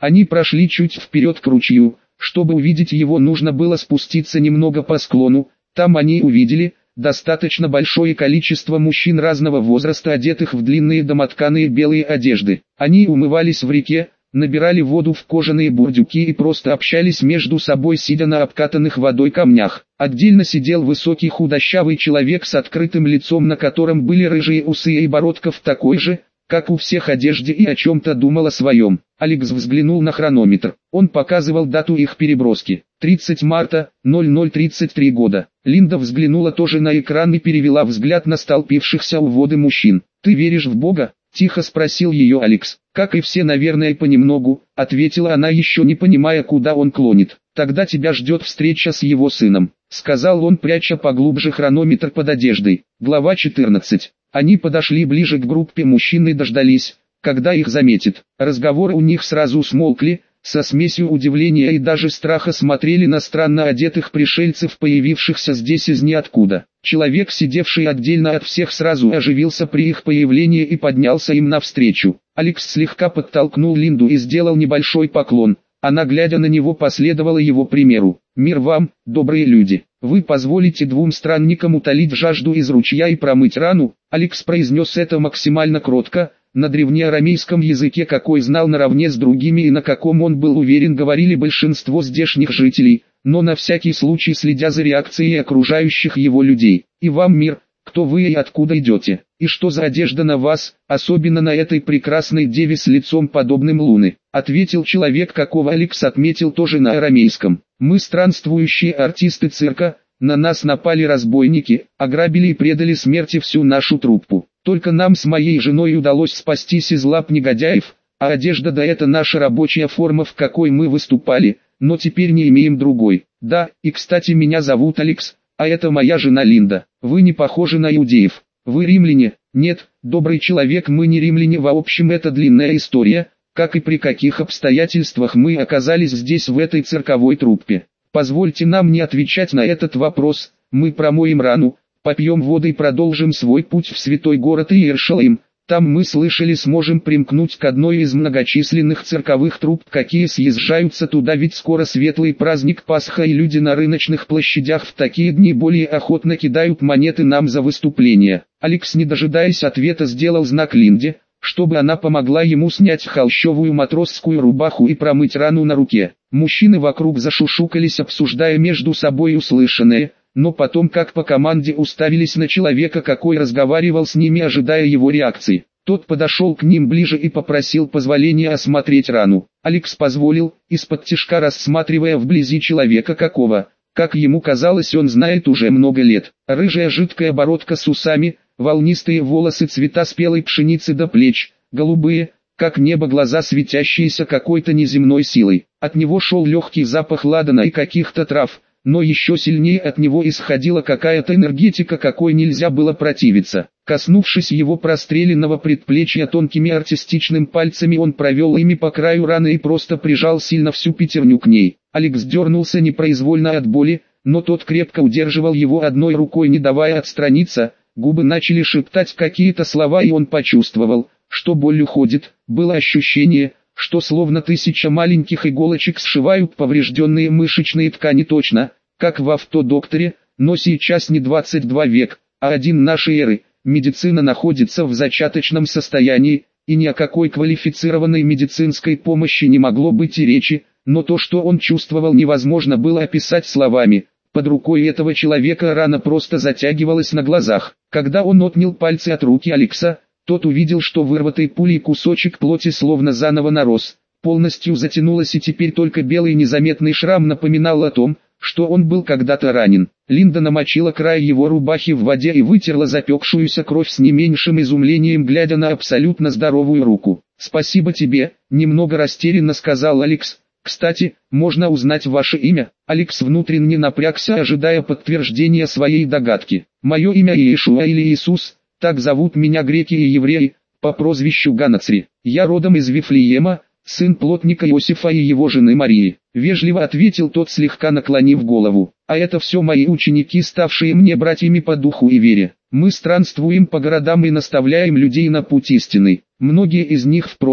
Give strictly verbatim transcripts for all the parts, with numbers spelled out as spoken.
Они прошли чуть вперед к ручью. Чтобы увидеть его, нужно было спуститься немного по склону. Там они увидели достаточно большое количество мужчин разного возраста, одетых в длинные домотканые белые одежды. Они умывались в реке, набирали воду в кожаные бурдюки и просто общались между собой, сидя на обкатанных водой камнях. Отдельно сидел высокий худощавый человек с открытым лицом, на котором были рыжие усы и бородка в такой же, как у всех, одежде, и о чем-то думал о своем. Алекс взглянул на хронометр. Он показывал дату их переброски. тридцатого марта, ноль ноль тридцать три года. Линда взглянула тоже на экран и перевела взгляд на столпившихся у воды мужчин. «Ты веришь в Бога?» – тихо спросил ее Алекс. «Как и все, наверное, понемногу», – ответила она, еще не понимая, куда он клонит. «Тогда тебя ждет встреча с его сыном», – сказал он, пряча поглубже хронометр под одеждой. Глава четырнадцать. Они подошли ближе к группе мужчин и дождались, когда их заметит. Разговоры у них сразу смолкли, со смесью удивления и даже страха смотрели на странно одетых пришельцев, появившихся здесь из ниоткуда. Человек, сидевший отдельно от всех, сразу оживился при их появлении и поднялся им навстречу. Алекс слегка подтолкнул Линду и сделал небольшой поклон. Она, глядя на него, последовала его примеру. «Мир вам, добрые люди! Вы позволите двум странникам утолить жажду из ручья и промыть рану?» Алекс произнес это максимально кротко, на древнеарамейском языке, какой знал наравне с другими и на каком он был уверен говорили большинство здешних жителей, но на всякий случай следя за реакцией окружающих его людей. «И вам мир, кто вы и откуда идете, и что за одежда на вас, особенно на этой прекрасной деве с лицом подобным луны», ответил человек, какого Алекс отметил тоже на арамейском. «Мы странствующие артисты цирка, на нас напали разбойники, ограбили и предали смерти всю нашу труппу. Только нам с моей женой удалось спастись из лап негодяев, а одежда да это наша рабочая форма, в какой мы выступали, но теперь не имеем другой. Да, и кстати, меня зовут Алекс, а это моя жена Линда. Вы не похожи на иудеев. Вы римляне?» «Нет, добрый человек, мы не римляне. В общем, это длинная история, как и при каких обстоятельствах мы оказались здесь в этой цирковой труппе. Позвольте нам не отвечать на этот вопрос, мы промоем рану, попьем воды и продолжим свой путь в святой город Иерусалим. Там, мы слышали, сможем примкнуть к одной из многочисленных цирковых трупп, какие съезжаются туда, ведь скоро светлый праздник Пасха, и люди на рыночных площадях в такие дни более охотно кидают монеты нам за выступление». Алекс, не дожидаясь ответа, сделал знак Линде, чтобы она помогла ему снять холщовую матросскую рубаху и промыть рану на руке. Мужчины вокруг зашушукались, обсуждая между собой услышанное, но потом, как по команде, уставились на человека, какой разговаривал с ними, ожидая его реакции. Тот подошел к ним ближе и попросил позволения осмотреть рану. Алекс позволил, из-под тишка рассматривая вблизи человека, какого, как ему казалось, он знает уже много лет. Рыжая жидкая бородка с усами, волнистые волосы цвета спелой пшеницы до плеч, голубые, как небо, глаза, светящиеся какой-то неземной силой. От него шел легкий запах ладана и каких-то трав, но еще сильнее от него исходила какая-то энергетика, какой нельзя было противиться. Коснувшись его простреленного предплечья тонкими артистичным пальцами, он провел ими по краю раны и просто прижал сильно всю пятерню к ней. Алекс дернулся непроизвольно от боли, но тот крепко удерживал его одной рукой, не давая отстраниться. Губы начали шептать какие-то слова, и он почувствовал, что боль уходит. Было ощущение, что словно тысяча маленьких иголочек сшивают поврежденные мышечные ткани, точно, как в «Автодокторе», но сейчас не двадцать два век, а один нашей эры. Медицина находится в зачаточном состоянии, и ни о какой квалифицированной медицинской помощи не могло быть и речи, но то, что он чувствовал, невозможно было описать словами. Под рукой этого человека рана просто затягивалась на глазах. Когда он отнял пальцы от руки Алекса, тот увидел, что вырватый пулей кусочек плоти словно заново нарос, полностью затянулась, и теперь только белый незаметный шрам напоминал о том, что он был когда-то ранен. Линда намочила край его рубахи в воде и вытерла запекшуюся кровь с не меньшим изумлением, глядя на абсолютно здоровую руку. «Спасибо тебе», — немного растерянно сказал Алекс. «Кстати, можно узнать ваше имя?» Алекс внутренне напрягся, ожидая подтверждения своей догадки. «Мое имя Иешуа или Иисус, так зовут меня греки и евреи, по прозвищу Ганацри. Я родом из Вифлеема, сын плотника Иосифа и его жены Марии», — вежливо ответил тот, слегка наклонив голову. «А это все мои ученики, ставшие мне братьями по духу и вере. Мы странствуем по городам и наставляем людей на путь истинный. Многие из них в прошлой,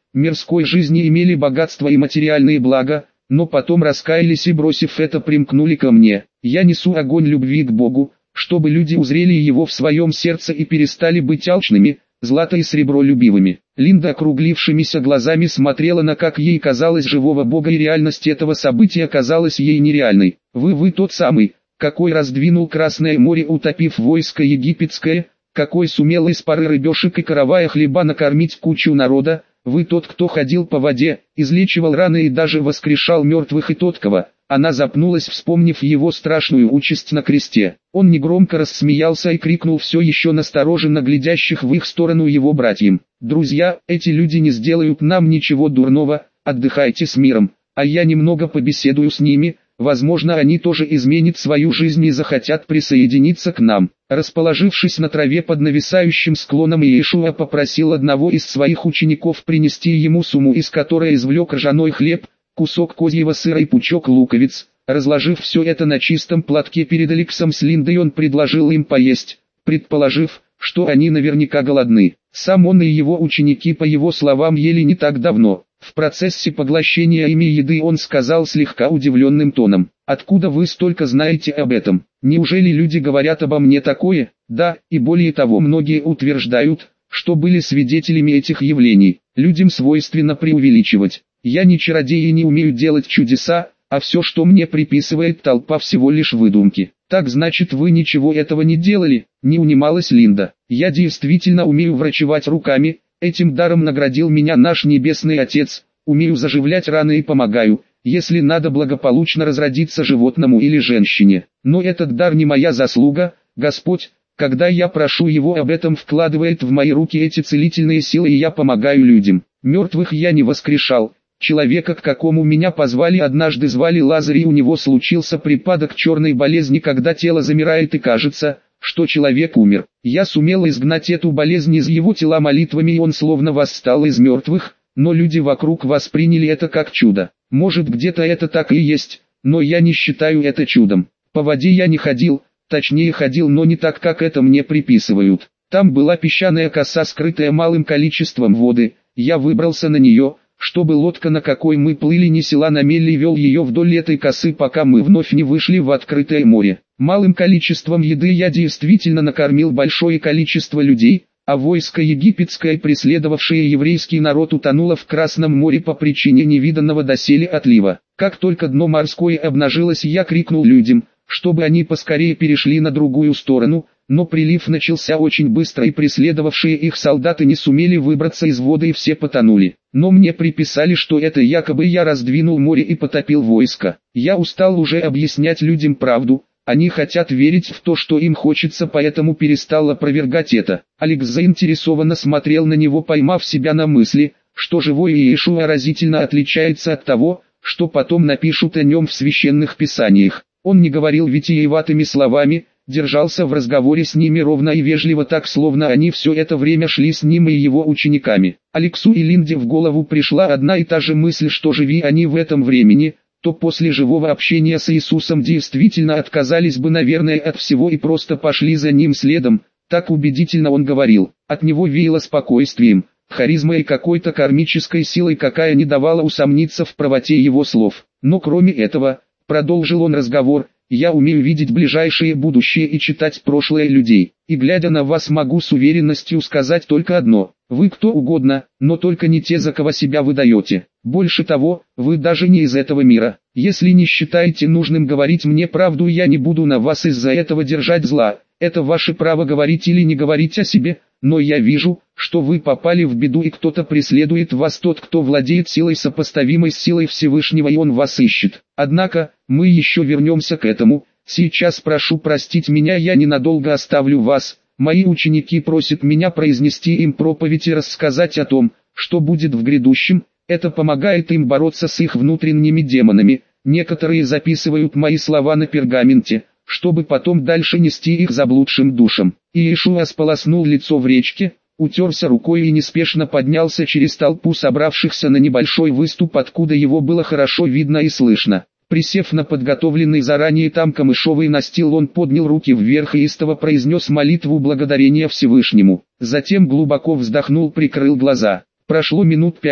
мирской жизни имели богатство и материальные блага, но потом раскаялись и, бросив это, примкнули ко мне. Я несу огонь любви к Богу, чтобы люди узрели его в своем сердце и перестали быть алчными, злато и сребролюбивыми. Линда округлившимися глазами смотрела на, как ей казалось, живого Бога, и реальность этого события казалась ей нереальной. Вы, вы тот самый, какой раздвинул Красное море, утопив войско египетское, какой сумел из пары рыбешек и каравая хлеба накормить кучу народа. Вы тот, кто ходил по воде, излечивал раны и даже воскрешал мертвых, и тот, кого... Она запнулась, вспомнив его страшную участь на кресте. Он негромко рассмеялся и крикнул все еще настороженно глядящих в их сторону его братьям: «Друзья, эти люди не сделают нам ничего дурного, отдыхайте с миром, а я немного побеседую с ними, возможно, они тоже изменят свою жизнь и захотят присоединиться к нам». Расположившись на траве под нависающим склоном, Иешуа попросил одного из своих учеников принести ему сумму, из которой извлек ржаной хлеб, кусок козьего сыра и пучок луковиц. Разложив все это на чистом платке перед Алексом с Линдой, он предложил им поесть, предположив, что они наверняка голодны. Сам он и его ученики, по его словам, ели не так давно. В процессе поглощения ими еды он сказал слегка удивленным тоном: «Откуда вы столько знаете об этом? Неужели люди говорят обо мне такое?» Да, и более того, многие утверждают, что были свидетелями этих явлений. Людям свойственно преувеличивать. Я не чародей и не умею делать чудеса, а все, что мне приписывает толпа, всего лишь выдумки. Так значит, вы ничего этого не делали? Не унималась Линда. Я действительно умею врачевать руками, этим даром наградил меня наш Небесный Отец, умею заживлять раны и помогаю, если надо, благополучно разродиться животному или женщине. Но этот дар не моя заслуга, Господь, когда я прошу Его об этом, вкладывает в мои руки эти целительные силы, и я помогаю людям. Мертвых я не воскрешал. Человека, к какому меня позвали, однажды звали Лазарь, и у него случился припадок черной болезни, когда тело замирает и кажется, что человек умер. Я сумел изгнать эту болезнь из его тела молитвами, и он словно восстал из мертвых, но люди вокруг восприняли это как чудо. Может, где-то это так и есть, но я не считаю это чудом. По воде я не ходил, точнее ходил, но не так, как это мне приписывают. Там была песчаная коса, скрытая малым количеством воды, я выбрался на нее, чтобы лодка, на какой мы плыли, не села на мель, и вел ее вдоль этой косы, пока мы вновь не вышли в открытое море. Малым количеством еды я действительно накормил большое количество людей, а войско египетское, преследовавшее еврейский народ, утонуло в Красном море по причине невиданного доселе отлива. Как только дно морское обнажилось, я крикнул людям, чтобы они поскорее перешли на другую сторону, но прилив начался очень быстро, и преследовавшие их солдаты не сумели выбраться из воды, и все потонули. Но мне приписали, что это якобы я раздвинул море и потопил войско. Я устал уже объяснять людям правду, они хотят верить в то, что им хочется, поэтому перестал опровергать это. Алекс заинтересованно смотрел на него, поймав себя на мысли, что живой Иешуа разительно отличается от того, что потом напишут о нем в священных писаниях. Он не говорил витиеватыми словами, держался в разговоре с ними ровно и вежливо, так словно они все это время шли с ним и его учениками. Алексу и Линде в голову пришла одна и та же мысль, что живи они в этом времени, то после живого общения с Иисусом действительно отказались бы, наверное, от всего и просто пошли за ним следом. Так убедительно он говорил. От него веяло спокойствием, харизмой и какой-то кармической силой, какая не давала усомниться в правоте его слов. Но кроме этого, продолжил он разговор, я умею видеть ближайшее будущее и читать прошлое людей, и глядя на вас могу с уверенностью сказать только одно: вы кто угодно, но только не те, за кого себя выдаете. Больше того, вы даже не из этого мира. Если не считаете нужным говорить мне правду, я не буду на вас из-за этого держать зла. Это ваше право говорить или не говорить о себе, но я вижу, что вы попали в беду, и кто-то преследует вас, тот, кто владеет силой, сопоставимой с силой Всевышнего, и он вас ищет. Однако, мы еще вернемся к этому. Сейчас прошу простить меня, я ненадолго оставлю вас. Мои ученики просят меня произнести им проповедь и рассказать о том, что будет в грядущем. Это помогает им бороться с их внутренними демонами. Некоторые записывают мои слова на пергаменте, чтобы потом дальше нести их заблудшим душам. Иешуа сполоснул лицо в речке, утерся рукой и неспешно поднялся через толпу собравшихся на небольшой выступ, откуда его было хорошо видно и слышно. Присев на подготовленный заранее там камышовый настил, он поднял руки вверх и истово произнес молитву благодарения Всевышнему. Затем глубоко вздохнул, прикрыл глаза. Прошло минут пять,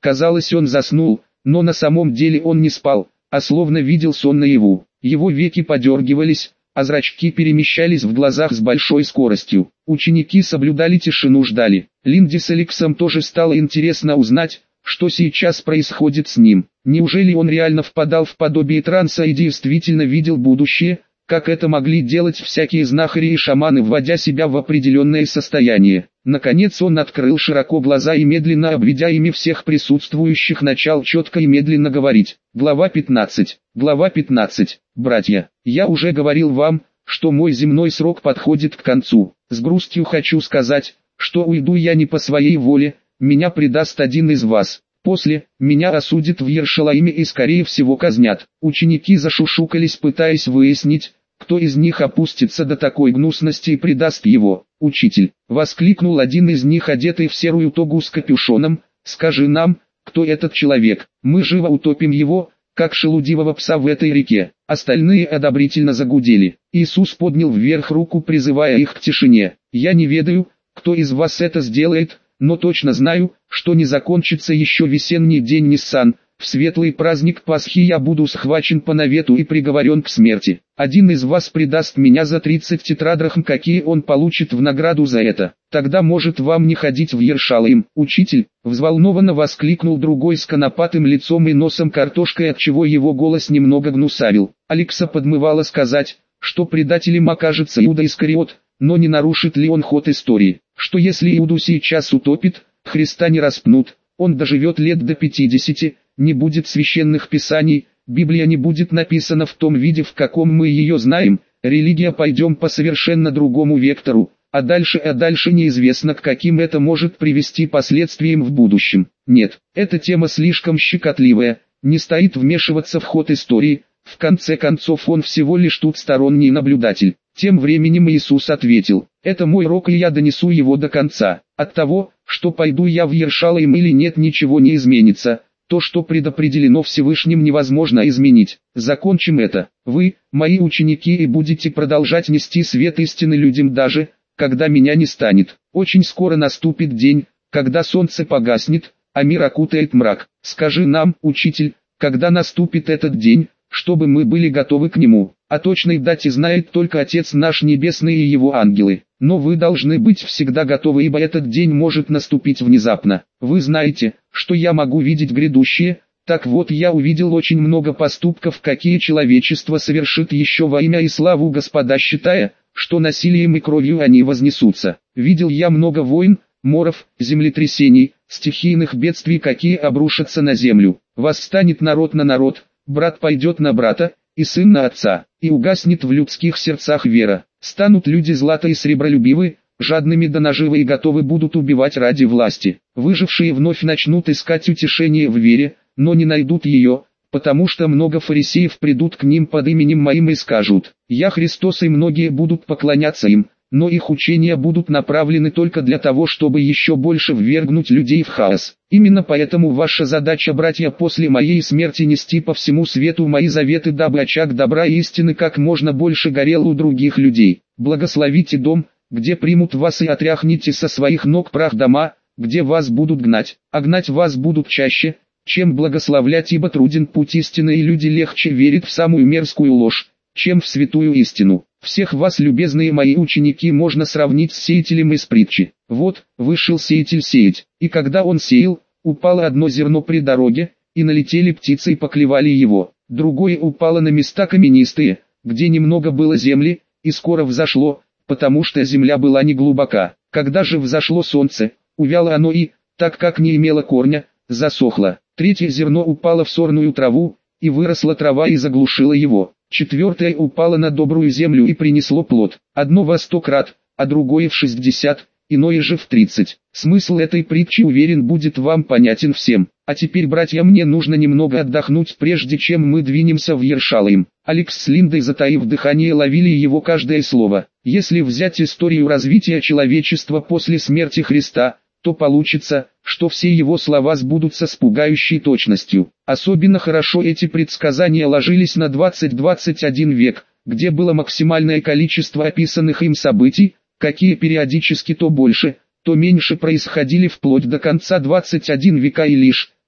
Казалось, он заснул, но на самом деле он не спал, а словно видел сон наяву. Его веки подергивались, а зрачки перемещались в глазах с большой скоростью. Ученики соблюдали тишину, ждали. Линде с Алексом тоже стало интересно узнать, что сейчас происходит с ним. Неужели он реально впадал в подобие транса и действительно видел будущее, как это могли делать всякие знахари и шаманы, вводя себя в определенное состояние. Наконец он открыл широко глаза и, медленно обведя ими всех присутствующих, начал четко и медленно говорить. Глава пятнадцать. Глава пятнадцать. Братья, я уже говорил вам, что мой земной срок подходит к концу. С грустью хочу сказать, что уйду я не по своей воле, меня предаст один из вас. После, меня осудят в Иершалаиме и скорее всего казнят. Ученики зашушукались, пытаясь выяснить, кто из них опустится до такой гнусности и предаст его. «Учитель!» — воскликнул один из них, одетый в серую тогу с капюшоном, «скажи нам, кто этот человек, мы живо утопим его, как шелудивого пса в этой реке». Остальные одобрительно загудели. Иисус поднял вверх руку, призывая их к тишине. «Я не ведаю, кто из вас это сделает, но точно знаю, что не закончится еще весенний день Ниссан. В светлый праздник Пасхи я буду схвачен по навету и приговорен к смерти. Один из вас предаст меня за тридцать тетрадрахм, какие он получит в награду за это. Тогда может вам не ходить в Иершалаим». «Учитель!» — взволнованно воскликнул другой с конопатым лицом и носом картошкой, отчего его голос немного гнусавил. Алекса подмывало сказать, что предателем окажется Иуда Искариот, но не нарушит ли он ход истории? Что если Иуду сейчас утопит, Христа не распнут, он доживет лет до пятидесяти, не будет священных писаний, Библия не будет написана в том виде, в каком мы ее знаем, религия пойдем по совершенно другому вектору, а дальше а дальше неизвестно, к каким это может привести последствиям в будущем. Нет, эта тема слишком щекотливая, не стоит вмешиваться в ход истории, в конце концов он всего лишь тут сторонний наблюдатель. Тем временем Иисус ответил: «Это мой рок, и я донесу его до конца. От того, что пойду я в Иершалаим или нет, ничего не изменится. То, что предопределено Всевышним, невозможно изменить. Закончим это. Вы, мои ученики, и будете продолжать нести свет истины людям даже, когда меня не станет. Очень скоро наступит день, когда солнце погаснет, а мир окутает мрак. Скажи нам, учитель, когда наступит этот день, чтобы мы были готовы к нему. О точной дате знает только Отец наш Небесный и Его ангелы. Но вы должны быть всегда готовы, ибо этот день может наступить внезапно. Вы знаете, что я могу видеть грядущее, так вот я увидел очень много поступков, какие человечество совершит еще во имя и славу Господа, считая, что насилием и кровью они вознесутся. Видел я много войн, моров, землетрясений, стихийных бедствий, какие обрушатся на землю. Восстанет народ на народ, брат пойдет на брата, и сын на отца, и угаснет в людских сердцах вера. Станут люди злато и сребролюбивы, жадными до наживы и готовы будут убивать ради власти. Выжившие вновь начнут искать утешение в вере, но не найдут ее, потому что много фарисеев придут к ним под именем моим и скажут: «Я Христос», и многие будут поклоняться им, но их учения будут направлены только для того, чтобы еще больше ввергнуть людей в хаос. Именно поэтому ваша задача, братья, после моей смерти нести по всему свету мои заветы, дабы очаг добра и истины как можно больше горел у других людей. Благословите дом, где примут вас, и отряхните со своих ног прах дома, где вас будут гнать, а гнать вас будут чаще, чем благословлять, ибо труден путь истины, и люди легче верят в самую мерзкую ложь, чем в святую истину. Всех вас, любезные мои ученики, можно сравнить с сеятелем из притчи. Вот, вышел сеятель сеять, и когда он сеял, упало одно зерно при дороге, и налетели птицы и поклевали его. Другое упало на места каменистые, где немного было земли, и скоро взошло, потому что земля была не глубока. Когда же взошло солнце, увяло оно и, так как не имело корня, засохло. Третье зерно упало в сорную траву, и выросла трава и заглушила его. Четвертое упало на добрую землю и принесло плод. Одно во сто крат, а другое в шестьдесят, иное же в тридцать. Смысл этой притчи, уверен, будет вам понятен всем. А теперь, братья, мне нужно немного отдохнуть, прежде чем мы двинемся в Иершалаим. Алекс с Линдой, затаив дыхание, ловили его каждое слово. Если взять историю развития человечества после смерти Христа, то получится, что все его слова сбудутся с пугающей точностью. Особенно хорошо эти предсказания ложились на двадцать-двадцать один век, где было максимальное количество описанных им событий, какие периодически то больше, то меньше происходили вплоть до конца двадцать первого века, и лишь,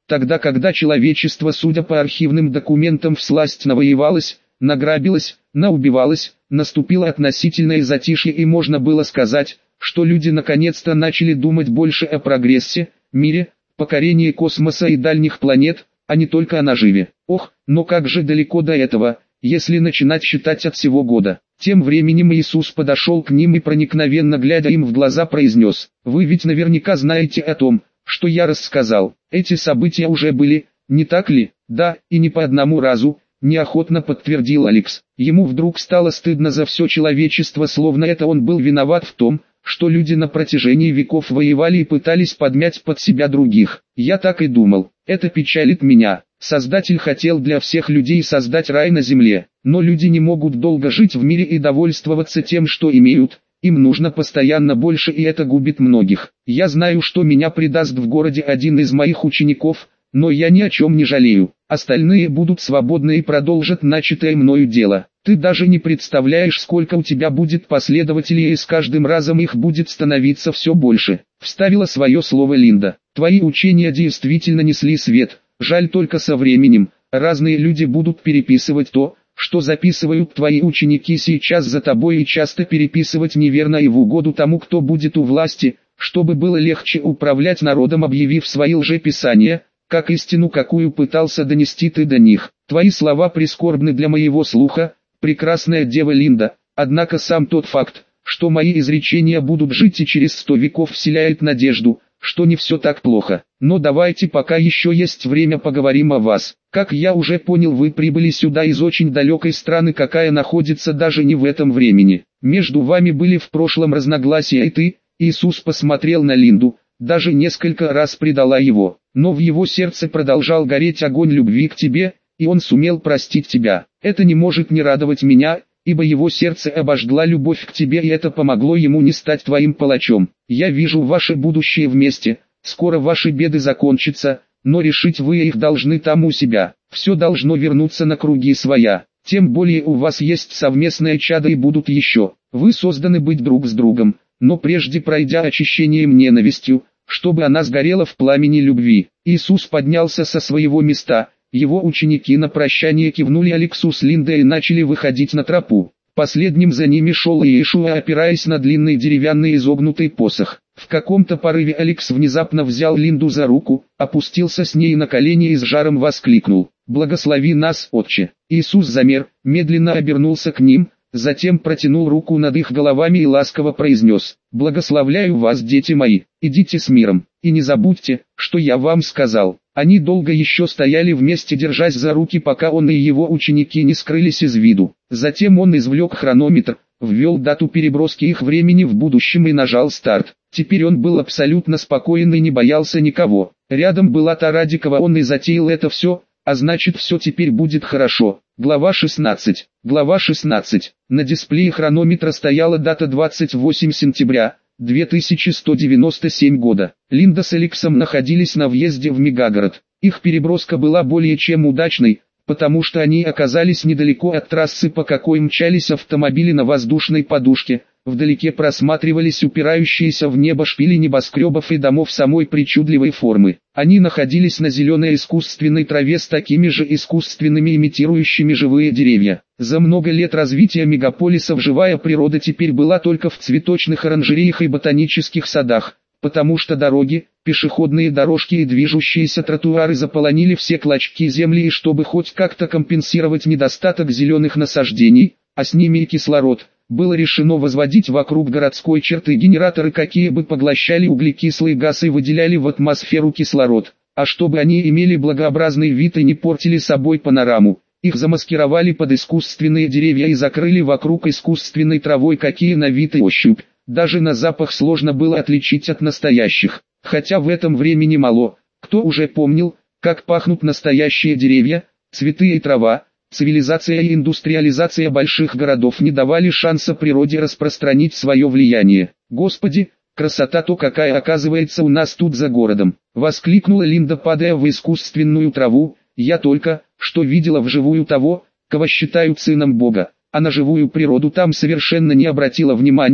тогда когда человечество, судя по архивным документам, всласть навоевалось, награбилось, наубивалось, наступило относительное затишье и можно было сказать, что люди наконец-то начали думать больше о прогрессе, мире, покорении космоса и дальних планет, а не только о наживе. Ох, но как же далеко до этого, если начинать считать от сего года. Тем временем Иисус подошел к ним и проникновенно глядя им в глаза произнес: «Вы ведь наверняка знаете о том, что я рассказал. Эти события уже были, не так ли?» «Да, и не по одному разу», — неохотно подтвердил Алекс. Ему вдруг стало стыдно за все человечество, словно это он был виноват в том, что люди на протяжении веков воевали и пытались подмять под себя других. «Я так и думал. Это печалит меня. Создатель хотел для всех людей создать рай на земле, но люди не могут долго жить в мире и довольствоваться тем, что имеют. Им нужно постоянно больше, и это губит многих. Я знаю, что меня предаст в городе один из моих учеников, но я ни о чем не жалею. Остальные будут свободны и продолжат начатое мною дело. Ты даже не представляешь, сколько у тебя будет последователей, и с каждым разом их будет становиться все больше», — вставила свое слово Линда. «Твои учения действительно несли свет, жаль только со временем, разные люди будут переписывать то, что записывают твои ученики сейчас за тобой, и часто переписывать неверно и в угоду тому, кто будет у власти, чтобы было легче управлять народом, объявив свои лжеписания, как истину, какую пытался донести ты до них. Твои слова прискорбны для моего слуха, прекрасная дева Линда, однако сам тот факт, что мои изречения будут жить и через сто веков, вселяет надежду, что не все так плохо. Но давайте, пока еще есть время, поговорим о вас. Как я уже понял, вы прибыли сюда из очень далекой страны, какая находится даже не в этом времени. Между вами были в прошлом разногласия, и ты, Иисус, посмотрел на Линду, даже несколько раз предала его, но в его сердце продолжал гореть огонь любви к тебе, и он сумел простить тебя. Это не может не радовать меня, ибо его сердце обожгла любовь к тебе, и это помогло ему не стать твоим палачом. Я вижу ваше будущее вместе, скоро ваши беды закончатся, но решить вы их должны там у себя. Все должно вернуться на круги своя, тем более у вас есть совместное чадо и будут еще. Вы созданы быть друг с другом, но прежде пройдя очищением ненавистью, чтобы она сгорела в пламени любви». Иисус поднялся со своего места. Его ученики на прощание кивнули Алексу с Линдой и начали выходить на тропу. Последним за ними шел Иешуа, опираясь на длинный деревянный изогнутый посох. В каком-то порыве Алекс внезапно взял Линду за руку, опустился с ней на колени и с жаром воскликнул: «Благослови нас, Отче!» Иисус замер, медленно обернулся к ним, затем протянул руку над их головами и ласково произнес: «Благословляю вас, дети мои, идите с миром, и не забудьте, что я вам сказал». Они долго еще стояли вместе, держась за руки, пока он и его ученики не скрылись из виду. Затем он извлек хронометр, ввел дату переброски их времени в будущем и нажал старт. Теперь он был абсолютно спокоен и не боялся никого. Рядом была та, ради кого он и затеял это все, а значит, все теперь будет хорошо. Глава шестнадцать. Глава шестнадцать. На дисплее хронометра стояла дата двадцать восьмое сентября две тысячи сто девяносто седьмого года. Линда с Алексом находились на въезде в мегагород. Их переброска была более чем удачной, потому что они оказались недалеко от трассы, по какой мчались автомобили на воздушной подушке. Вдалеке просматривались упирающиеся в небо шпили небоскребов и домов самой причудливой формы. Они находились на зеленой искусственной траве с такими же искусственными, имитирующими живые деревья. За много лет развития мегаполисов живая природа теперь была только в цветочных оранжереях и ботанических садах, потому что дороги, пешеходные дорожки и движущиеся тротуары заполонили все клочки земли, и чтобы хоть как-то компенсировать недостаток зеленых насаждений, а с ними и кислород, было решено возводить вокруг городской черты генераторы, какие бы поглощали углекислый газ и выделяли в атмосферу кислород, а чтобы они имели благообразный вид и не портили собой панораму, их замаскировали под искусственные деревья и закрыли вокруг искусственной травой, какие на вид и ощупь, даже на запах сложно было отличить от настоящих. Хотя в этом времени мало кто уже помнил, как пахнут настоящие деревья, цветы и трава. Цивилизация и индустриализация больших городов не давали шанса природе распространить свое влияние. «Господи, красота-то какая оказывается у нас тут за городом!» — воскликнула Линда, падая в искусственную траву. «Я только что видела вживую того, кого считают сыном Бога, а на живую природу там совершенно не обратила внимания,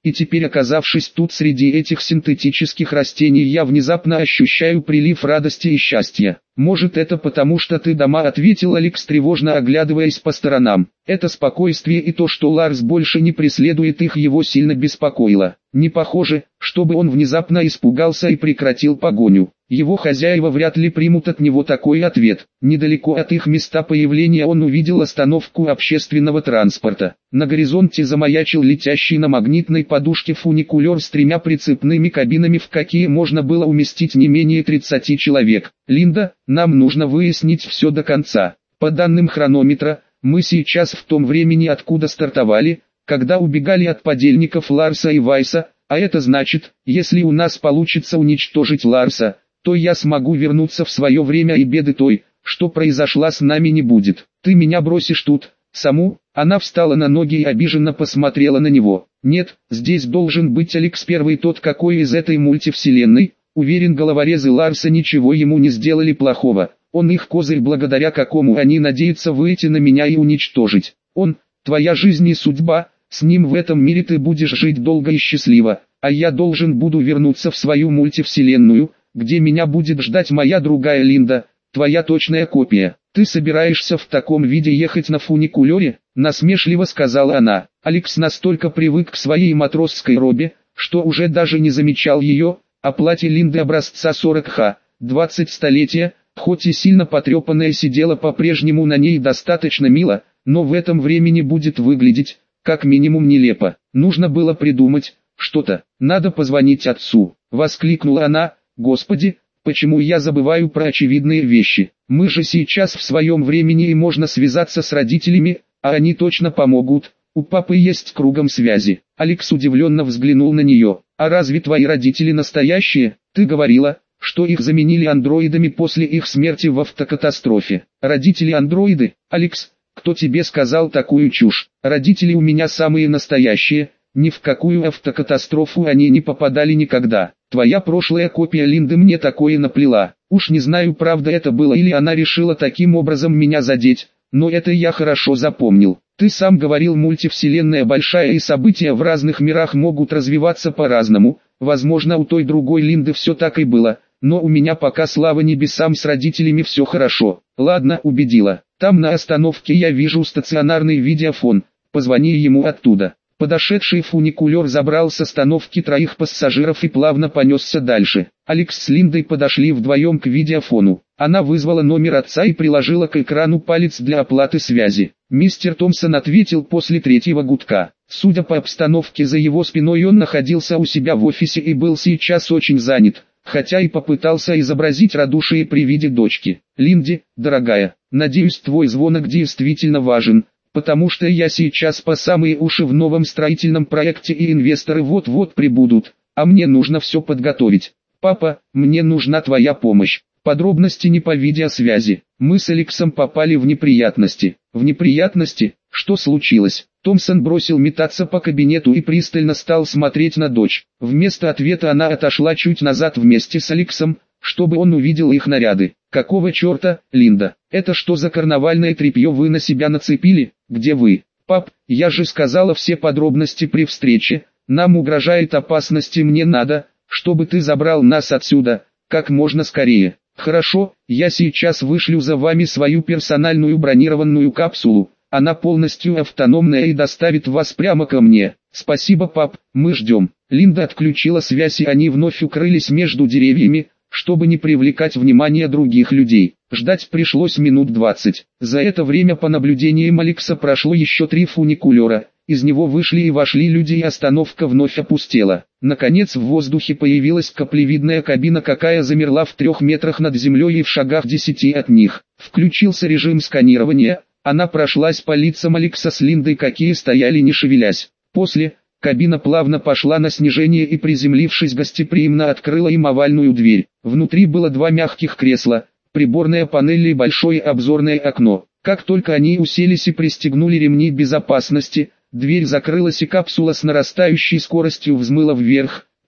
И теперь, оказавшись тут среди этих синтетических растений, я внезапно ощущаю прилив радости и счастья. Может, это потому, что ты дома, ответил Алекс, тревожно оглядываясь по сторонам. Это спокойствие и то, что Ларс больше не преследует их, его сильно беспокоило. Не похоже, чтобы он внезапно испугался и прекратил погоню. Его хозяева вряд ли примут от него такой ответ. Недалеко от их места появления он увидел остановку общественного транспорта. На горизонте замаячил летящий на магнитной подушке фуникулер с тремя прицепными кабинами, в какие можно было уместить не менее тридцати человек. «Линда, нам нужно выяснить все до конца. По данным хронометра, мы сейчас в том времени, откуда стартовали, когда убегали от подельников Ларса и Вайса, а это значит, если у нас получится уничтожить Ларса, то я смогу вернуться в свое время и беды той, что произошла с нами, не будет. Ты меня бросишь тут, саму?» Она встала на ноги и обиженно посмотрела на него. «Нет, здесь должен быть Алекс Первый, тот, какой из этой мультивселенной. Уверен, головорезы Ларса ничего ему не сделали плохого. Он их козырь, благодаря какому они надеются выйти на меня и уничтожить. Он, твоя жизнь и судьба, с ним в этом мире ты будешь жить долго и счастливо, а я должен буду вернуться в свою мультивселенную, где меня будет ждать моя другая Линда, твоя точная копия. Ты собираешься в таком виде ехать на фуникулере?» — насмешливо сказала она. Алекс настолько привык к своей матросской робе, что уже даже не замечал ее, а платье Линды образца сорок ха, двадцать столетия, хоть и сильно потрепанное, сидело по-прежнему на ней достаточно мило, но в этом времени будет выглядеть, как минимум, нелепо. Нужно было придумать что-то. «Надо позвонить отцу», — воскликнула она. «Господи, почему я забываю про очевидные вещи? Мы же сейчас в своем времени и можно связаться с родителями, а они точно помогут. У папы есть кругом связи». Алекс удивленно взглянул на нее. «А разве твои родители настоящие? Ты говорила, что их заменили андроидами после их смерти в автокатастрофе». «Родители-андроиды? Алекс, кто тебе сказал такую чушь? Родители у меня самые настоящие, ни в какую автокатастрофу они не попадали никогда. Твоя прошлая копия Линды мне такое наплела. Уж не знаю, правда это было или она решила таким образом меня задеть, но это я хорошо запомнил. Ты сам говорил, мультивселенная большая и события в разных мирах могут развиваться по-разному. Возможно, у той другой Линды все так и было, но у меня пока, слава небесам, с родителями все хорошо». «Ладно, убедила. Там на остановке я вижу стационарный видеофон, позвони ему оттуда». Подошедший фуникулер забрал с остановки троих пассажиров и плавно понесся дальше. Алекс с Линдой подошли вдвоем к видеофону. Она вызвала номер отца и приложила к экрану палец для оплаты связи. Мистер Томпсон ответил после третьего гудка. Судя по обстановке за его спиной, он находился у себя в офисе и был сейчас очень занят, хотя и попытался изобразить радушие при виде дочки. «Линди, дорогая, надеюсь, твой звонок действительно важен, потому что я сейчас по самые уши в новом строительном проекте и инвесторы вот-вот прибудут, а мне нужно все подготовить. Папа, мне нужна твоя помощь». Подробности не по видеосвязи. Мы с Алексом попали в неприятности. В неприятности? Что случилось? Томпсон бросил метаться по кабинету и пристально стал смотреть на дочь. Вместо ответа она отошла чуть назад вместе с Алексом, чтобы он увидел их наряды. «Какого черта, Линда? Это что за карнавальное тряпье вы на себя нацепили? Где вы?» «Пап, я же сказала все подробности при встрече. Нам угрожает опасность и мне надо, чтобы ты забрал нас отсюда, как можно скорее». «Хорошо, я сейчас вышлю за вами свою персональную бронированную капсулу. Она полностью автономная и доставит вас прямо ко мне». «Спасибо, пап, мы ждем». Линда отключила связь и они вновь укрылись между деревьями, чтобы не привлекать внимание других людей. Ждать пришлось минут двадцать. За это время по наблюдениям Алекса прошло еще три фуникулера. Из него вышли и вошли люди, и остановка вновь опустела. Наконец в воздухе появилась каплевидная кабина, какая замерла в трех метрах над землей и в шагах десяти от них. Включился режим сканирования, она прошлась по лицам Алекса с Линдой, какие стояли не шевелясь. После, кабина плавно пошла на снижение и, приземлившись, гостеприимно открыла им овальную дверь. Внутри было два мягких кресла, приборная панель и большое обзорное окно. Как только они уселись и пристегнули ремни безопасности, дверь закрылась и капсула с нарастающей скоростью взмыла вверх,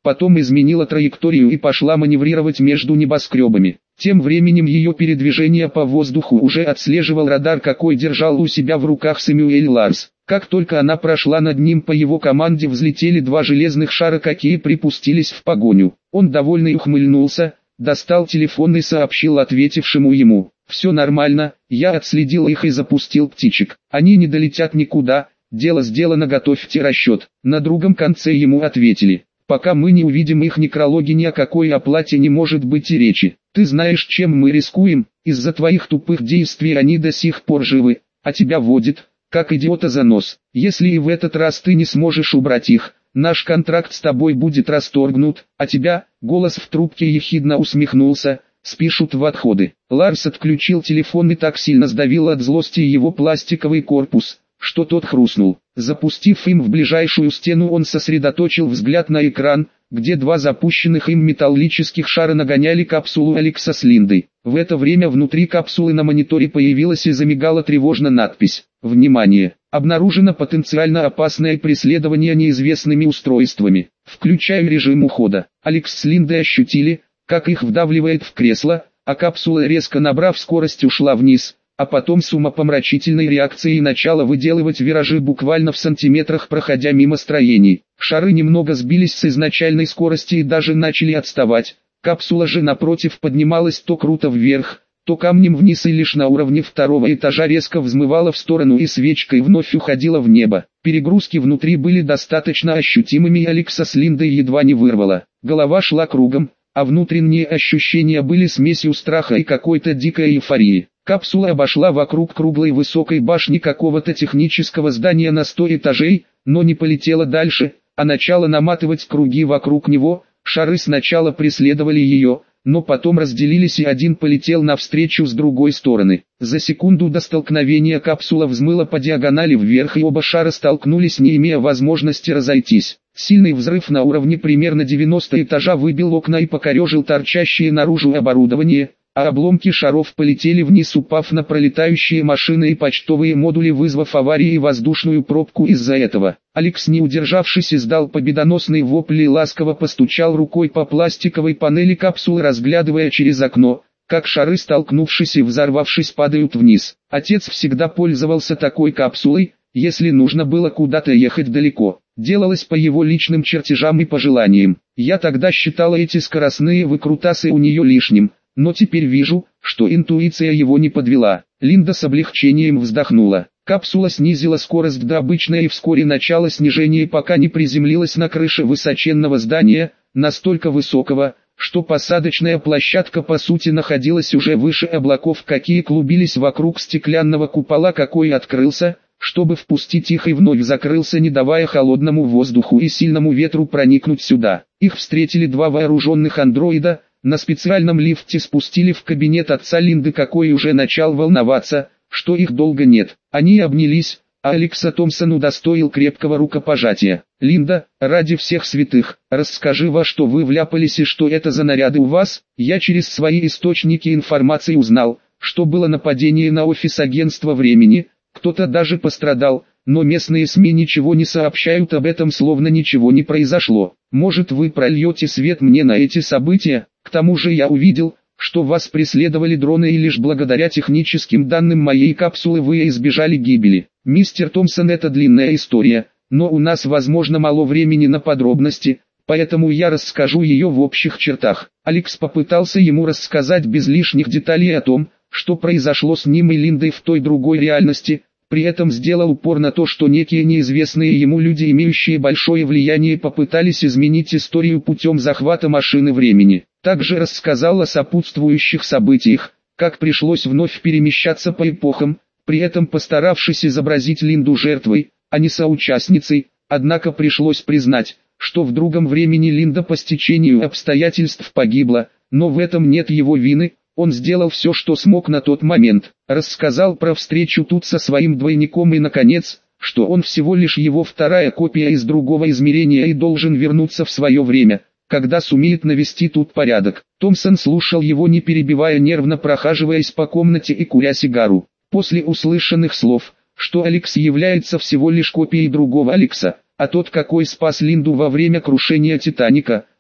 потом изменила траекторию и пошла маневрировать между небоскребами. Тем временем ее передвижение по воздуху уже отслеживал радар, какой держал у себя в руках Сэмюэль Ларс. Как только она прошла над ним, по его команде взлетели два железных шара, какие припустились в погоню. Он довольный ухмыльнулся, достал телефон и сообщил ответившему ему: «Все нормально, я отследил их и запустил птичек. Они не долетят никуда, дело сделано, готовьте расчет». На другом конце ему ответили: «Пока мы не увидим их некрологи, ни о какой оплате не может быть и речи. Ты знаешь, чем мы рискуем? Из-за твоих тупых действий они до сих пор живы, а тебя водит, как идиота, за нос. Если и в этот раз ты не сможешь убрать их, наш контракт с тобой будет расторгнут, а тебя», голос в трубке ехидно усмехнулся, «спишут в отходы». Ларс отключил телефон и так сильно сдавил от злости его пластиковый корпус, что тот хрустнул. Запустив им в ближайшую стену, он сосредоточил взгляд на экран, где два запущенных им металлических шара нагоняли капсулу Алекса с Линдой. В это время внутри капсулы на мониторе появилась и замигала тревожно надпись: «Внимание! Обнаружено потенциально опасное преследование неизвестными устройствами. Включаю режим ухода». Алекс с Линдой ощутили, как их вдавливает в кресло, а капсула, резко набрав скорость, ушла вниз, а потом с умопомрачительной реакцией начала выделывать виражи буквально в сантиметрах, проходя мимо строений. Шары немного сбились с изначальной скорости и даже начали отставать. Капсула же напротив поднималась то круто вверх, то камнем вниз, и лишь на уровне второго этажа резко взмывала в сторону и свечкой вновь уходила в небо. Перегрузки внутри были достаточно ощутимыми, и Алекса с Линдой едва не вырвало. Голова шла кругом, а внутренние ощущения были смесью страха и какой-то дикой эйфории. Капсула обошла вокруг круглой высокой башни какого-то технического здания на сто этажей, но не полетела дальше, а начала наматывать круги вокруг него. Шары сначала преследовали ее, но потом разделились, и один полетел навстречу с другой стороны. За секунду до столкновения капсула взмыла по диагонали вверх, и оба шара столкнулись, не имея возможности разойтись. Сильный взрыв на уровне примерно девяностого этажа выбил окна и покорежил торчащее наружу оборудование, а обломки шаров полетели вниз, упав на пролетающие машины и почтовые модули, вызвав аварии и воздушную пробку из-за этого. Алекс, не удержавшись, издал победоносный вопль и ласково постучал рукой по пластиковой панели капсулы, разглядывая через окно, как шары, столкнувшись и взорвавшись, падают вниз. Отец всегда пользовался такой капсулой, если нужно было куда-то ехать далеко. Делалось по его личным чертежам и пожеланиям. Я тогда считала эти скоростные выкрутасы у нее лишним, но теперь вижу, что интуиция его не подвела. Линда с облегчением вздохнула. Капсула снизила скорость до обычной, и вскоре начало снижения, пока не приземлилась на крыше высоченного здания, настолько высокого, что посадочная площадка по сути находилась уже выше облаков, какие клубились вокруг стеклянного купола, какой открылся, чтобы впустить их, и вновь закрылся, не давая холодному воздуху и сильному ветру проникнуть сюда. Их встретили два вооруженных андроида. На специальном лифте спустили в кабинет отца Линды, какой уже начал волноваться, что их долго нет. Они обнялись, а Алекса Томпсон удостоил крепкого рукопожатия. «Линда, ради всех святых, расскажи, во что вы вляпались и что это за наряды у вас?» «Я через свои источники информации узнал, что было нападение на офис агентства времени, кто-то даже пострадал, но местные СМИ ничего не сообщают об этом, словно ничего не произошло. Может, вы прольете свет мне на эти события? К тому же я увидел, что вас преследовали дроны, и лишь благодаря техническим данным моей капсулы вы избежали гибели. Мистер Томпсон, это длинная история, но у нас возможно мало времени на подробности, поэтому я расскажу ее в общих чертах». Алекс попытался ему рассказать без лишних деталей о том, что произошло с ним и Линдой в той другой реальности, при этом сделал упор на то, что некие неизвестные ему люди, имеющие большое влияние, попытались изменить историю путем захвата машины времени. Также рассказал о сопутствующих событиях, как пришлось вновь перемещаться по эпохам, при этом постаравшись изобразить Линду жертвой, а не соучастницей. Однако пришлось признать, что в другом времени Линда по стечению обстоятельств погибла, но в этом нет его вины. Он сделал все, что смог на тот момент. Рассказал про встречу тут со своим двойником и, наконец, что он всего лишь его вторая копия из другого измерения и должен вернуться в свое время, когда сумеет навести тут порядок. Томпсон слушал его, не перебивая, нервно прохаживаясь по комнате и куря сигару. После услышанных слов, что Алекс является всего лишь копией другого Алекса, а тот, какой спас Линду во время крушения Титаника,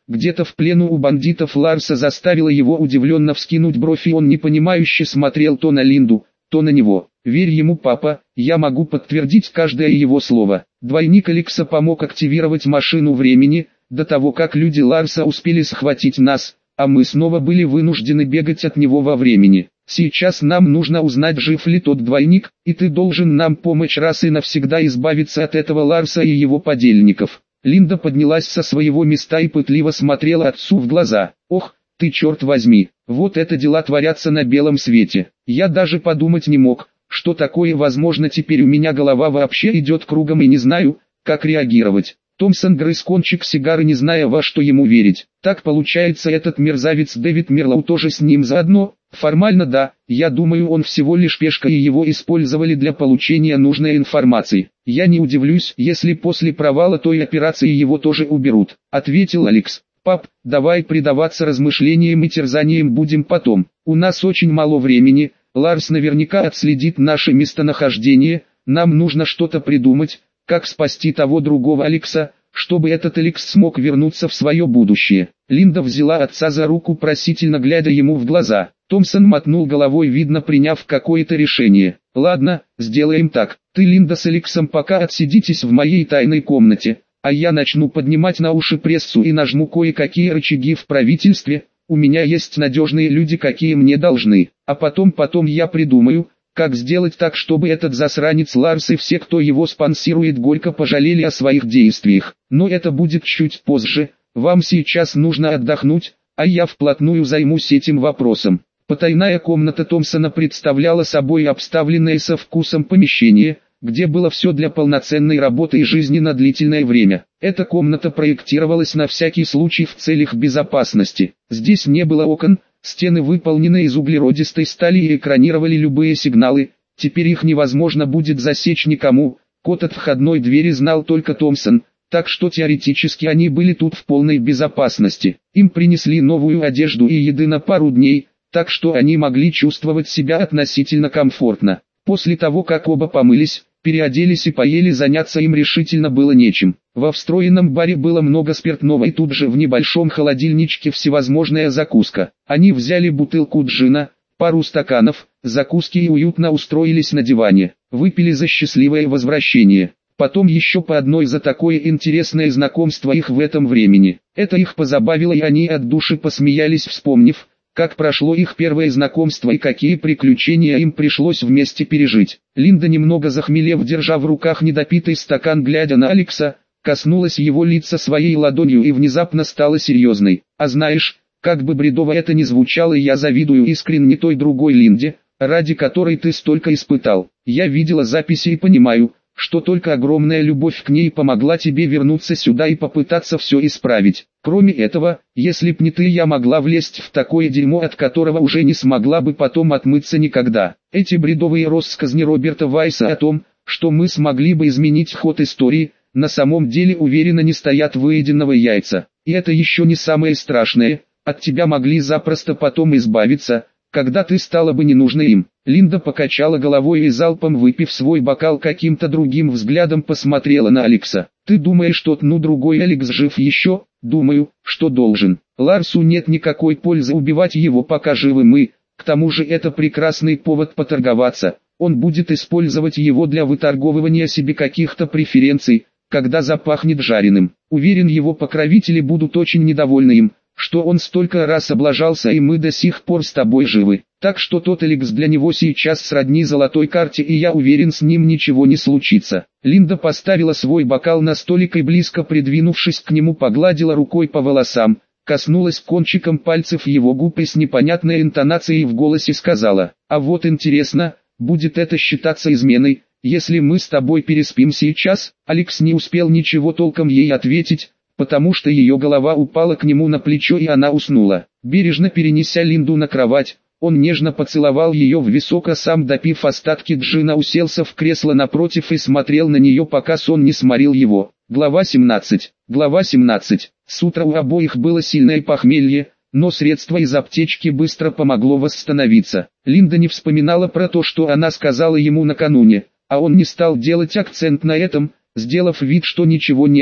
где-то в плену у бандитов Ларса заставила его удивленно вскинуть бровь, и он непонимающе смотрел то на Линду, то на него. «Верь ему, папа, я могу подтвердить каждое его слово». Двойник Алекса помог активировать машину времени, до того как люди Ларса успели схватить нас, а мы снова были вынуждены бегать от него во времени. Сейчас нам нужно узнать, жив ли тот двойник, и ты должен нам помочь раз и навсегда избавиться от этого Ларса и его подельников. Линда поднялась со своего места и пытливо смотрела отцу в глаза. «Ох, ты черт возьми, вот это дела творятся на белом свете. Я даже подумать не мог, что такое возможно. Теперь у меня голова вообще идет кругом и не знаю, как реагировать». Томпсон грыз кончик сигары, не зная, во что ему верить. «Так получается, этот мерзавец Дэвид Мерлоу тоже с ним заодно?» «Формально да, я думаю, он всего лишь пешка, и его использовали для получения нужной информации. Я не удивлюсь, если после провала той операции его тоже уберут», — ответил Алекс. «Пап, давай предаваться размышлениям и терзаниям будем потом. У нас очень мало времени, Ларс наверняка отследит наше местонахождение, нам нужно что-то придумать, как спасти того другого Алекса, чтобы этот Алекс смог вернуться в свое будущее». Линда взяла отца за руку, просительно глядя ему в глаза. Томпсон мотнул головой, видно приняв какое-то решение. «Ладно, сделаем так. Ты, Линда, с Алексом пока отсидитесь в моей тайной комнате, а я начну поднимать на уши прессу и нажму кое-какие рычаги в правительстве. У меня есть надежные люди, какие мне должны. А потом, потом я придумаю, как сделать так, чтобы этот засранец Ларс и все, кто его спонсирует, горько пожалели о своих действиях. Но это будет чуть позже. Вам сейчас нужно отдохнуть, а я вплотную займусь этим вопросом». Потайная комната Томпсона представляла собой обставленное со вкусом помещение, где было все для полноценной работы и жизни на длительное время. Эта комната проектировалась на всякий случай в целях безопасности. Здесь не было окон, стены выполнены из углеродистой стали и экранировали любые сигналы, теперь их невозможно будет засечь никому. Код от входной двери знал только Томпсон, так что теоретически они были тут в полной безопасности. Им принесли новую одежду и еды на пару дней, так что они могли чувствовать себя относительно комфортно. После того, как оба помылись, переоделись и поели, заняться им решительно было нечем. Во встроенном баре было много спиртного, и тут же в небольшом холодильничке всевозможная закуска. Они взяли бутылку джина, пару стаканов, закуски и уютно устроились на диване. Выпили за счастливое возвращение. Потом еще по одной за такое интересное знакомство их в этом времени. Это их позабавило, и они от души посмеялись, вспомнив, как прошло их первое знакомство и какие приключения им пришлось вместе пережить. Линда, немного захмелев, держа в руках недопитый стакан, глядя на Алекса, коснулась его лица своей ладонью и внезапно стала серьезной. «А знаешь, как бы бредово это ни звучало, я завидую искренне той другой Линде, ради которой ты столько испытал. Я видела записи и понимаю, что только огромная любовь к ней помогла тебе вернуться сюда и попытаться все исправить. Кроме этого, если б не ты, я могла влезть в такое дерьмо, от которого уже не смогла бы потом отмыться никогда». Эти бредовые россказни Роберта Вайса о том, что мы смогли бы изменить ход истории, на самом деле уверенно не стоят выеденного яйца. И это еще не самое страшное, от тебя могли запросто потом избавиться, когда ты стала бы ненужной им. Линда покачала головой и, залпом выпив свой бокал, каким-то другим взглядом посмотрела на Алекса. «Ты думаешь, тот ну другой Алекс жив еще?» «Думаю, что должен. Ларсу нет никакой пользы убивать его, пока живы мы, к тому же это прекрасный повод поторговаться. Он будет использовать его для выторговывания себе каких-то преференций, когда запахнет жареным. Уверен, его покровители будут очень недовольны им, что он столько раз облажался, и мы до сих пор с тобой живы. Так что тот Алекс для него сейчас сродни золотой карте, и я уверен, с ним ничего не случится». Линда поставила свой бокал на столик и, близко придвинувшись к нему, погладила рукой по волосам, коснулась кончиком пальцев его губ и с непонятной интонацией в голосе сказала: «А вот интересно, будет это считаться изменой, если мы с тобой переспим сейчас?» Алекс не успел ничего толком ей ответить, потому что ее голова упала к нему на плечо, и она уснула. Бережно перенеся Линду на кровать, он нежно поцеловал ее в висок, а сам, допив остатки джина, уселся в кресло напротив и смотрел на нее, пока сон не сморил его. Глава семнадцать. Глава семнадцать. С утра у обоих было сильное похмелье, но средство из аптечки быстро помогло восстановиться. Линда не вспоминала про то, что она сказала ему накануне, а он не стал делать акцент на этом, сделав вид, что ничего не было.